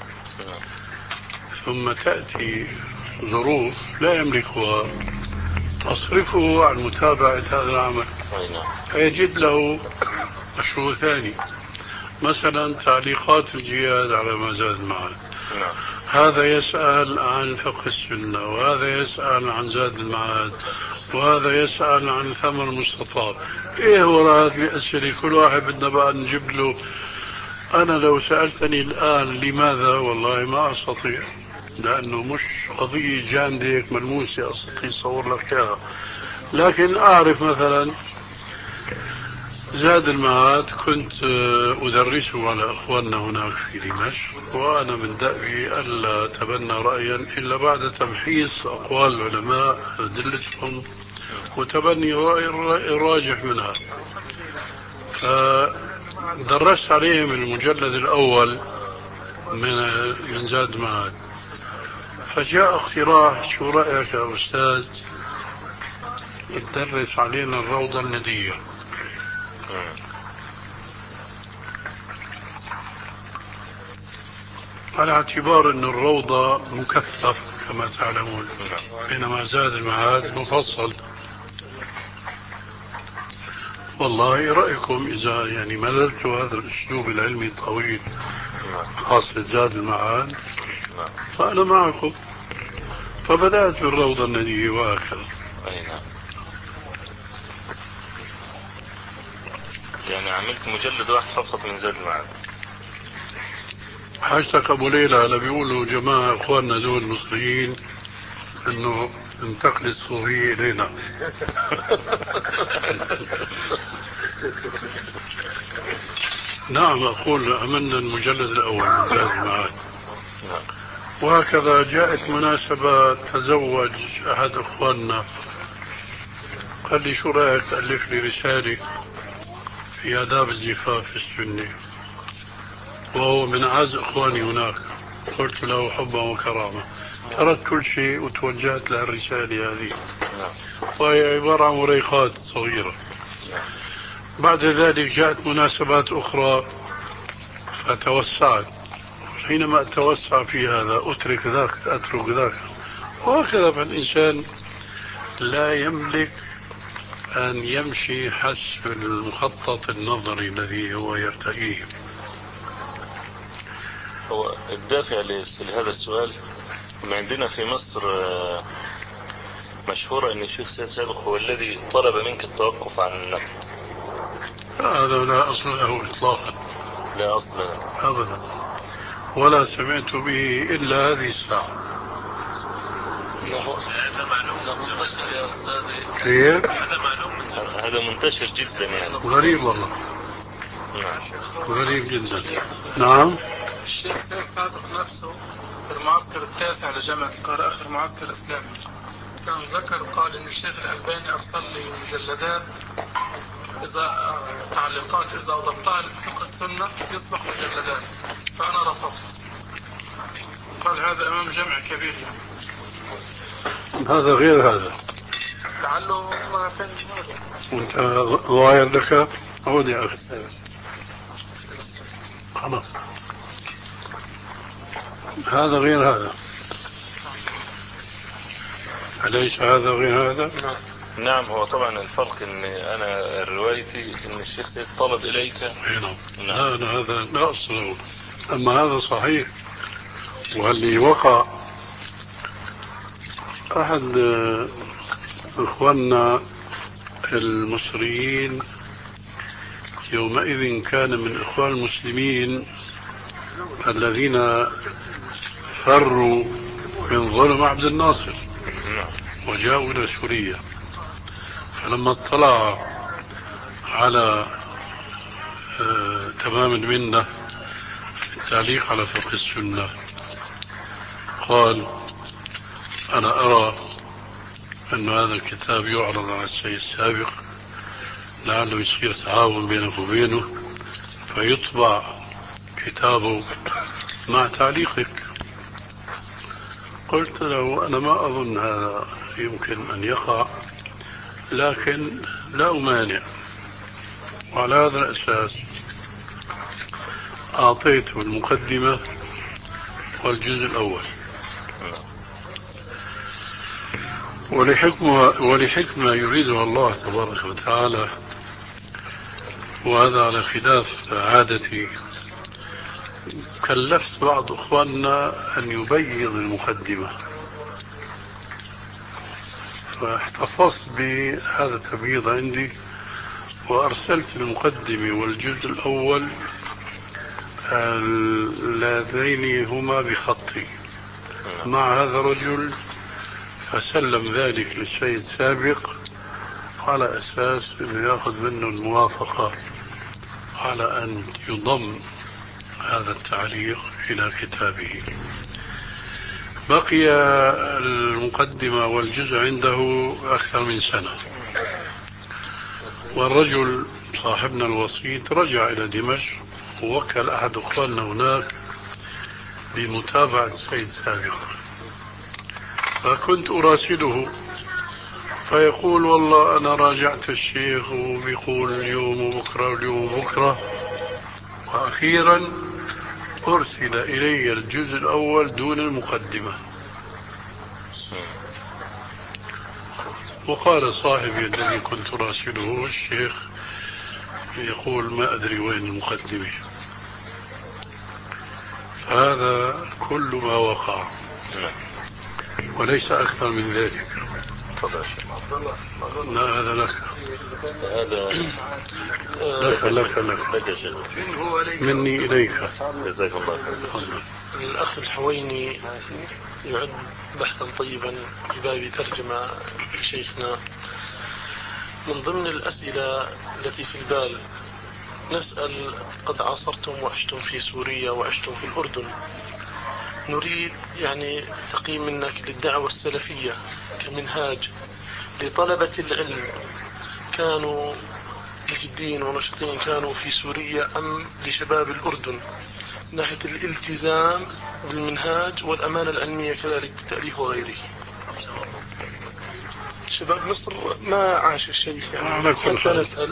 ثم تأتي ظروف لا يملكها تصرفه عن متابعة هذا العمل، فيجد له مشروع ثاني. مثلا تعليقات الجهاد على ما زاد معه، هذا يسأل عن فقه السنة، وهذا يسأل عن زاد المعاد، وهذا يسأل عن ثمن المستطاب. ايه وراء هذه الأسئلة كل واحد بدنا بقى نجيب له. أنا لو سألتني الآن لماذا، والله ما أستطيع، لأنه مش قضية جامدة ملموسة أستطيع أصور لك إياها. لكن أعرف مثلا زاد المعاد كنت أدرسه على أخواننا هناك في دمشق، وأنا من دأبي ألا أتبنى رأيا إلا بعد تمحيص أقوال العلماء أدلتهم وتبني رأي الراجح منها. فدرست عليهم المجلد الأول من من زاد المعاد، فجاء اقتراح: شو رأيك يا أستاذ تدرس علينا الروضة الندية؟ على اعتبار أن الروضة مكثف كما تعلمون، بينما زاد المعاد مفصل. والله رأيكم إذا يعني مللت هذا الأسلوب العلمي الطويل خاصة زاد المعاد فأنا معكم. فبدأت بالروضة الندية وهكذا. يعني عملت مجلد واحد فقط من زاد المعاد. حاجتك أبو ليلى هلا بيقولوا جماعة إخواننا دول المصريين إنه انتقلت الصوفية إلينا. نعم أقول عملنا المجلد الأول من زاد المعاد. وهكذا جاءت مناسبة تزوج أحد إخواننا، قال لي: شو رأيك تألف لي رسالة في آداب الزفاف السني، وهو من أعز إخواني هناك. قلت له حبا وكرامة. تركت كل شيء وتوجهت للرسالة هذه، وهي عبارة عن وريقات صغيرة. بعد ذلك جاءت مناسبات أخرى فتوسعت، حينما أتوسع في هذا أترك ذاك أترك ذاك، وهكذا. فالإنسان لا يملك أن يمشي حسب المخطط النظري الذي هو يرتئيه. هو الدافع لهذا السؤال ان عندنا في مصر مشهورة ان الشيخ سيد سابق هو الذي طلب منك التوقف عن النقد. هذا لا أصل له إطلاقا، لا أصل له أبدا، ولا سمعت به إلا هذه الساعة. هذا معلوم منتشر يا أستاذ. كيف؟ هذا معلوم، هذا منتشر جدا يعني. غريب والله. نعم. غريب جدا. نعم. الشيخ سيد سابق نفسه في المعسكر التاسع لجامعة القاهرة، آخر معسكر إسلامي، كان ذكر قال إن الشيخ الألباني أرسل لي مجلدات إذا تعليقات إذا أضبطها لفقه السنة يصبح مجلدات، فأنا رفضت. قال هذا أمام جمع كبير يعني. هذا غير هذا. لعله ما فهم هذا. وانت ظاهر لك عود يا أخي. خلاص، هذا غير هذا، أليس هذا غير هذا؟ نعم. هو طبعا الفرق ان انا روايتي ان الشيخ سيد طلب اليك. نعم. هذا هذا لا أصله، أما هذا صحيح. واللي وقع أحد إخواننا المصريين يومئذ كان من إخوان المسلمين الذين فروا من ظلم عبد الناصر وجاءوا إلى سوريا، فلما اطلع على آه تمام المنة في التعليق على فقه السنة قال أنا أرى أن هذا الكتاب يعرض على السيد السابق لعله يصير تعاون بينك وبينه فيطبع كتابه مع تعليقك. قلت له أنا ما أظن هذا يمكن أن يقع، لكن لا أمانع. وعلى هذا الأساس أعطيته المقدمة والجزء الأول، ولحكمة, ولحكمة يريدها الله تبارك وتعالى، وهذا على خلاف عادتي. كلفت بعض أخواننا أن يبيض المقدمة، فاحتفظت بهذا التبييض عندي وأرسلت المقدمة والجزء الأول اللذين هما بخطي مع هذا الرجل، فسلم ذلك للسيد سابق على أساس أنه يأخذ منه الموافقة على أن يضم هذا التعليق إلى كتابه. بقي المقدمة والجزء عنده أكثر من سنة، والرجل صاحبنا الوسيط رجع إلى دمشق ووكل أحد أخواننا هناك بمتابعة السيد سابق، فكنت أراسله فيقول والله أنا راجعت الشيخ وبيقول اليوم وبكرة اليوم وبكرة، وأخيرا أرسل إلي الجزء الأول دون المقدمة. وقال صاحبي الذي كنت راسله الشيخ يقول ما أدري وين المقدمة. فهذا كل ما وقع وليس أكثر من ذلك. لا هذا لك، هذا لك لك لك, لك. مني إليك. جزاك الله خير. الأخ الحويني يعد بحثا طيبا في باب ترجمة لشيخنا. من ضمن الأسئلة التي في البال نسأل: قد عاصرتم وعشتم في سوريا وعشتم في الأردن، نريد يعني تقييم منك للدعوة السلفية كمنهاج لطلبة العلم، كانوا مجدين ونشطين كانوا في سوريا أم لشباب الأردن؟ من ناحية الالتزام بالمنهاج والأمانة العلمية كذلك بالتأليف وغيره. شباب مصر ما عاش الشيء يعني حتى نسأل.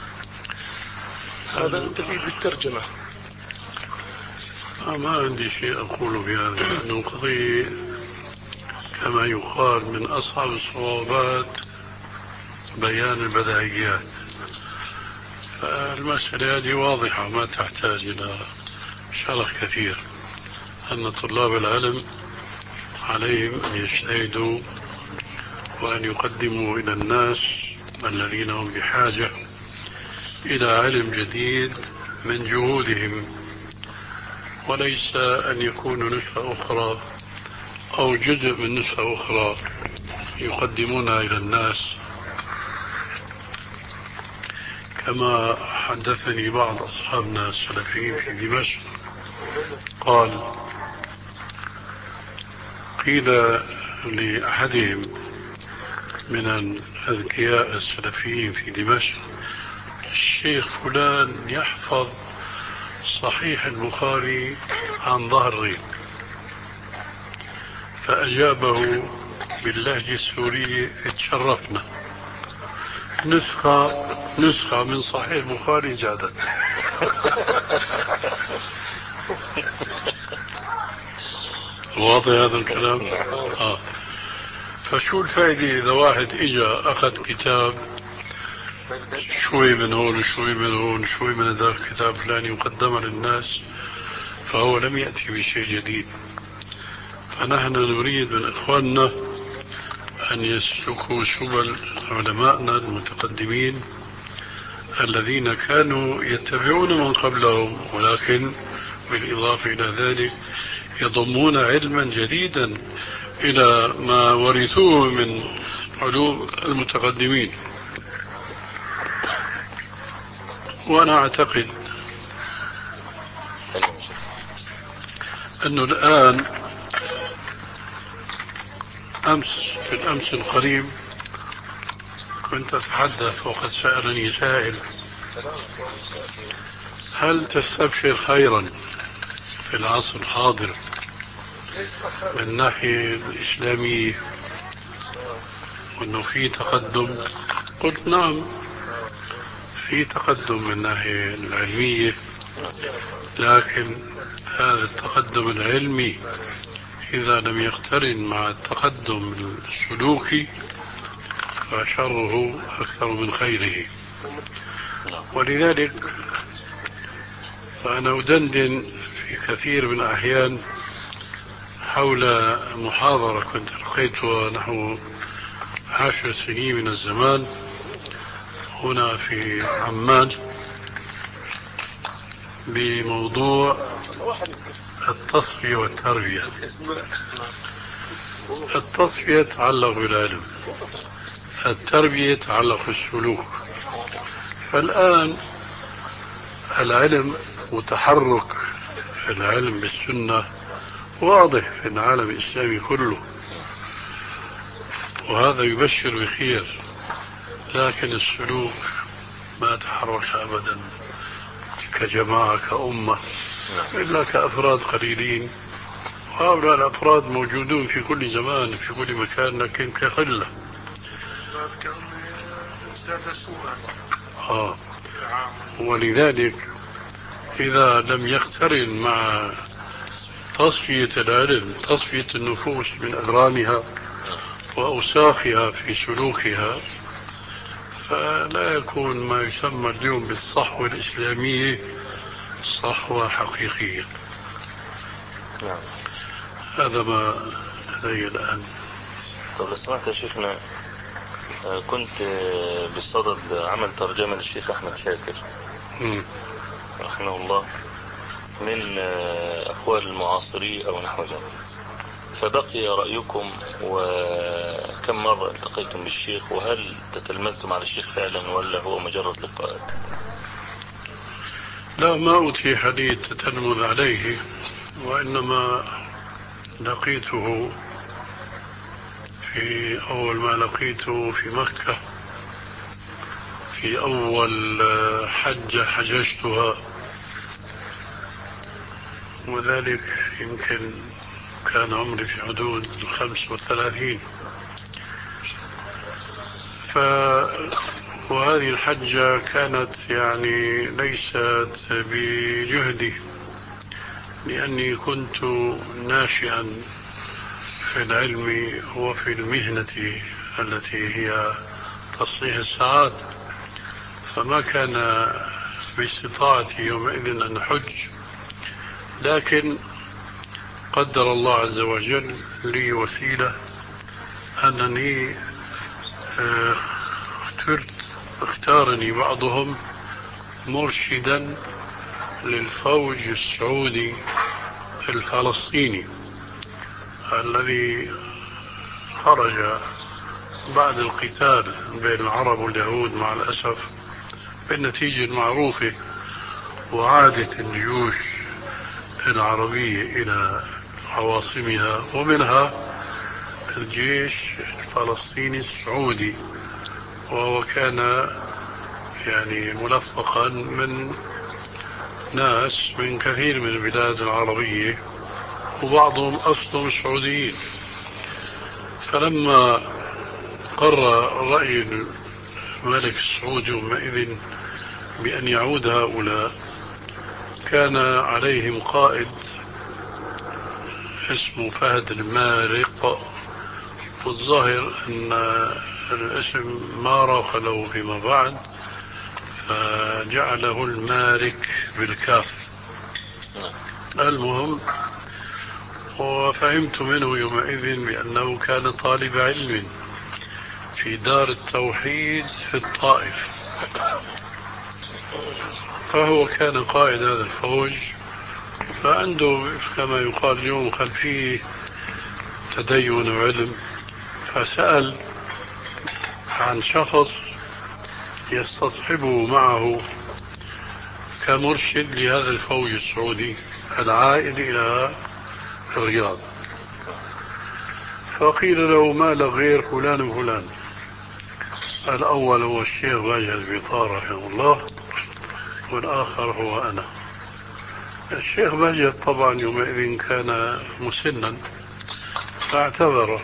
هذا تفيد بالترجمة. ما عندي شيء أقوله بهذا، لأنه قضية كما يقال من أصعب الصعوبات بيان البديهيات، فالمسألة هذه واضحة ما تحتاج إلى شرح كثير، أن طلاب العلم عليهم أن يجتهدوا وأن يقدموا إلى الناس الذين هم بحاجة إلى علم جديد من جهودهم، وليس أن يكونوا نسخة أخرى أو جزء من نسخة أخرى يقدمونها إلى الناس. كما حدثني بعض أصحابنا السلفيين في دمشق قال قيل لأحدهم من الأذكياء السلفيين في دمشق: الشيخ فلان يحفظ صحيح البخاري عن ظهر غيب. فأجابه باللهجة السورية: اتشرفنا، نسخة نسخة من صحيح البخاري زادت. واضح هذا الكلام؟ آه. فشو الفائدة إذا واحد إجا أخذ كتاب شوي من هون وشوي من هون شوي من ذاك الكتاب فلاني وقدمه للناس، فهو لم يأتي بشيء جديد. فنحن نريد من إخواننا أن يسلكوا سبل علمائنا المتقدمين الذين كانوا يتبعون من قبلهم، ولكن بالإضافة إلى ذلك يضمون علما جديدا إلى ما ورثوه من علوم المتقدمين. وأنا أعتقد أنه الآن أمس في الأمس القريب كنت أتحدث وقد سألني سائل: هل تستبشر خيرا في العصر الحاضر من الناحية الإسلامية وأنه في تقدم؟ قلت نعم، في تقدم من الناحية العلمية، لكن هذا التقدم العلمي إذا لم يقترن مع التقدم السلوكي فشره أكثر من خيره. ولذلك فأنا أدندن في كثير من الأحيان حول محاضرة كنت ألقيتها نحو عشر سنين من الزمان هنا في عمان بموضوع التصفية والتربية. التصفية تتعلق بالعلم، التربية تتعلق بالسلوك. فالآن العلم وتحرك العلم بالسنة واضح في العالم الإسلامي كله، وهذا يبشر بخير، لكن السلوك ما تحرك أبدا كجماعة كأمة إلا كأفراد قليلين، وهؤلاء الأفراد موجودون في كل زمان في كل مكان لكن كقلة. آه. ولذلك إذا لم يقترن مع تصفية العلم تصفية النفوس من أذرانها وأوساخها في سلوكها، فلا يكون ما يسمى اليوم بالصحوة الإسلامية صحوة حقيقية. نعم. هذا ما لدي الآن. طب سمعت يا شيخنا، كنت بصدد عمل ترجمة للشيخ أحمد شاكر م. رحمه الله من أقوال المعاصرين أو نحو ذلك، فبقي رأيكم وكم مرة التقيتم بالشيخ، وهل تتلمذتم على الشيخ فعلا ولا هو مجرد لقاءات؟ لا، ما أتيح لي التتلمذ عليه، وإنما لقيته في أول ما لقيته في مكة في أول حجة حججتها، وذلك يمكن كان عمري في حدود الخمس والثلاثين. ف وهذه الحجة كانت يعني ليست بجهدي، لأني كنت ناشئا في العلم وفي المهنة التي هي تصليح الساعات، فما كان باستطاعتي يومئذ أن أحج، لكن قدر الله عز وجل لي وسيلة أنني اخترت اختارني بعضهم مرشدا للفوج السعودي الفلسطيني الذي خرج بعد القتال بين العرب واليهود مع الأسف بالنتيجة المعروفة، وعادت الجيوش العربية إلى عواصمها، ومنها الجيش الفلسطيني السعودي، وهو كان يعني ملفقا من ناس من كثير من البلاد العربية، وبعضهم أصلهم سعوديين. فلما قرر رأي الملك السعودي يومئذ بأن يعود هؤلاء، كان عليهم قائد اسمه فهد المارق، والظاهر أن الاسم ما راق له فيما بعد فجعله المارك بالكاف. المهم، وفهمت منه يومئذ بأنه كان طالب علم في دار التوحيد في الطائف، فهو كان قائد هذا الفوج، فعنده كما يقال اليوم خلفيه تدين وعلم، فسأل عن شخص يستصحبه معه كمرشد لهذا الفوج السعودي العائد إلى الرياض، فقيل له ما له غير فلان وفلان. الأول هو الشيخ باجة البيطار رحمه الله، والآخر هو أنا. الشيخ باجة طبعا يومئذ كان مسنا فاعتذر،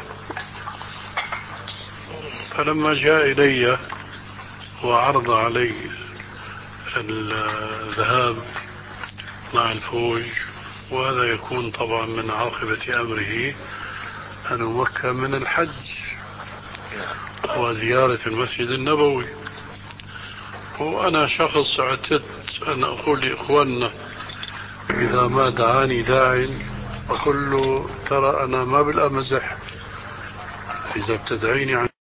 فلما جاء إلي وعرض علي الذهاب مع الفوج، وهذا يكون طبعا من عاقبة أمره أن أمكن من الحج وزيارة المسجد النبوي، وأنا شخص اعتدت أن أقول لإخواننا إذا ما دعاني داع أقول له ترى أنا ما بالأمزح، إذا بتدعيني عن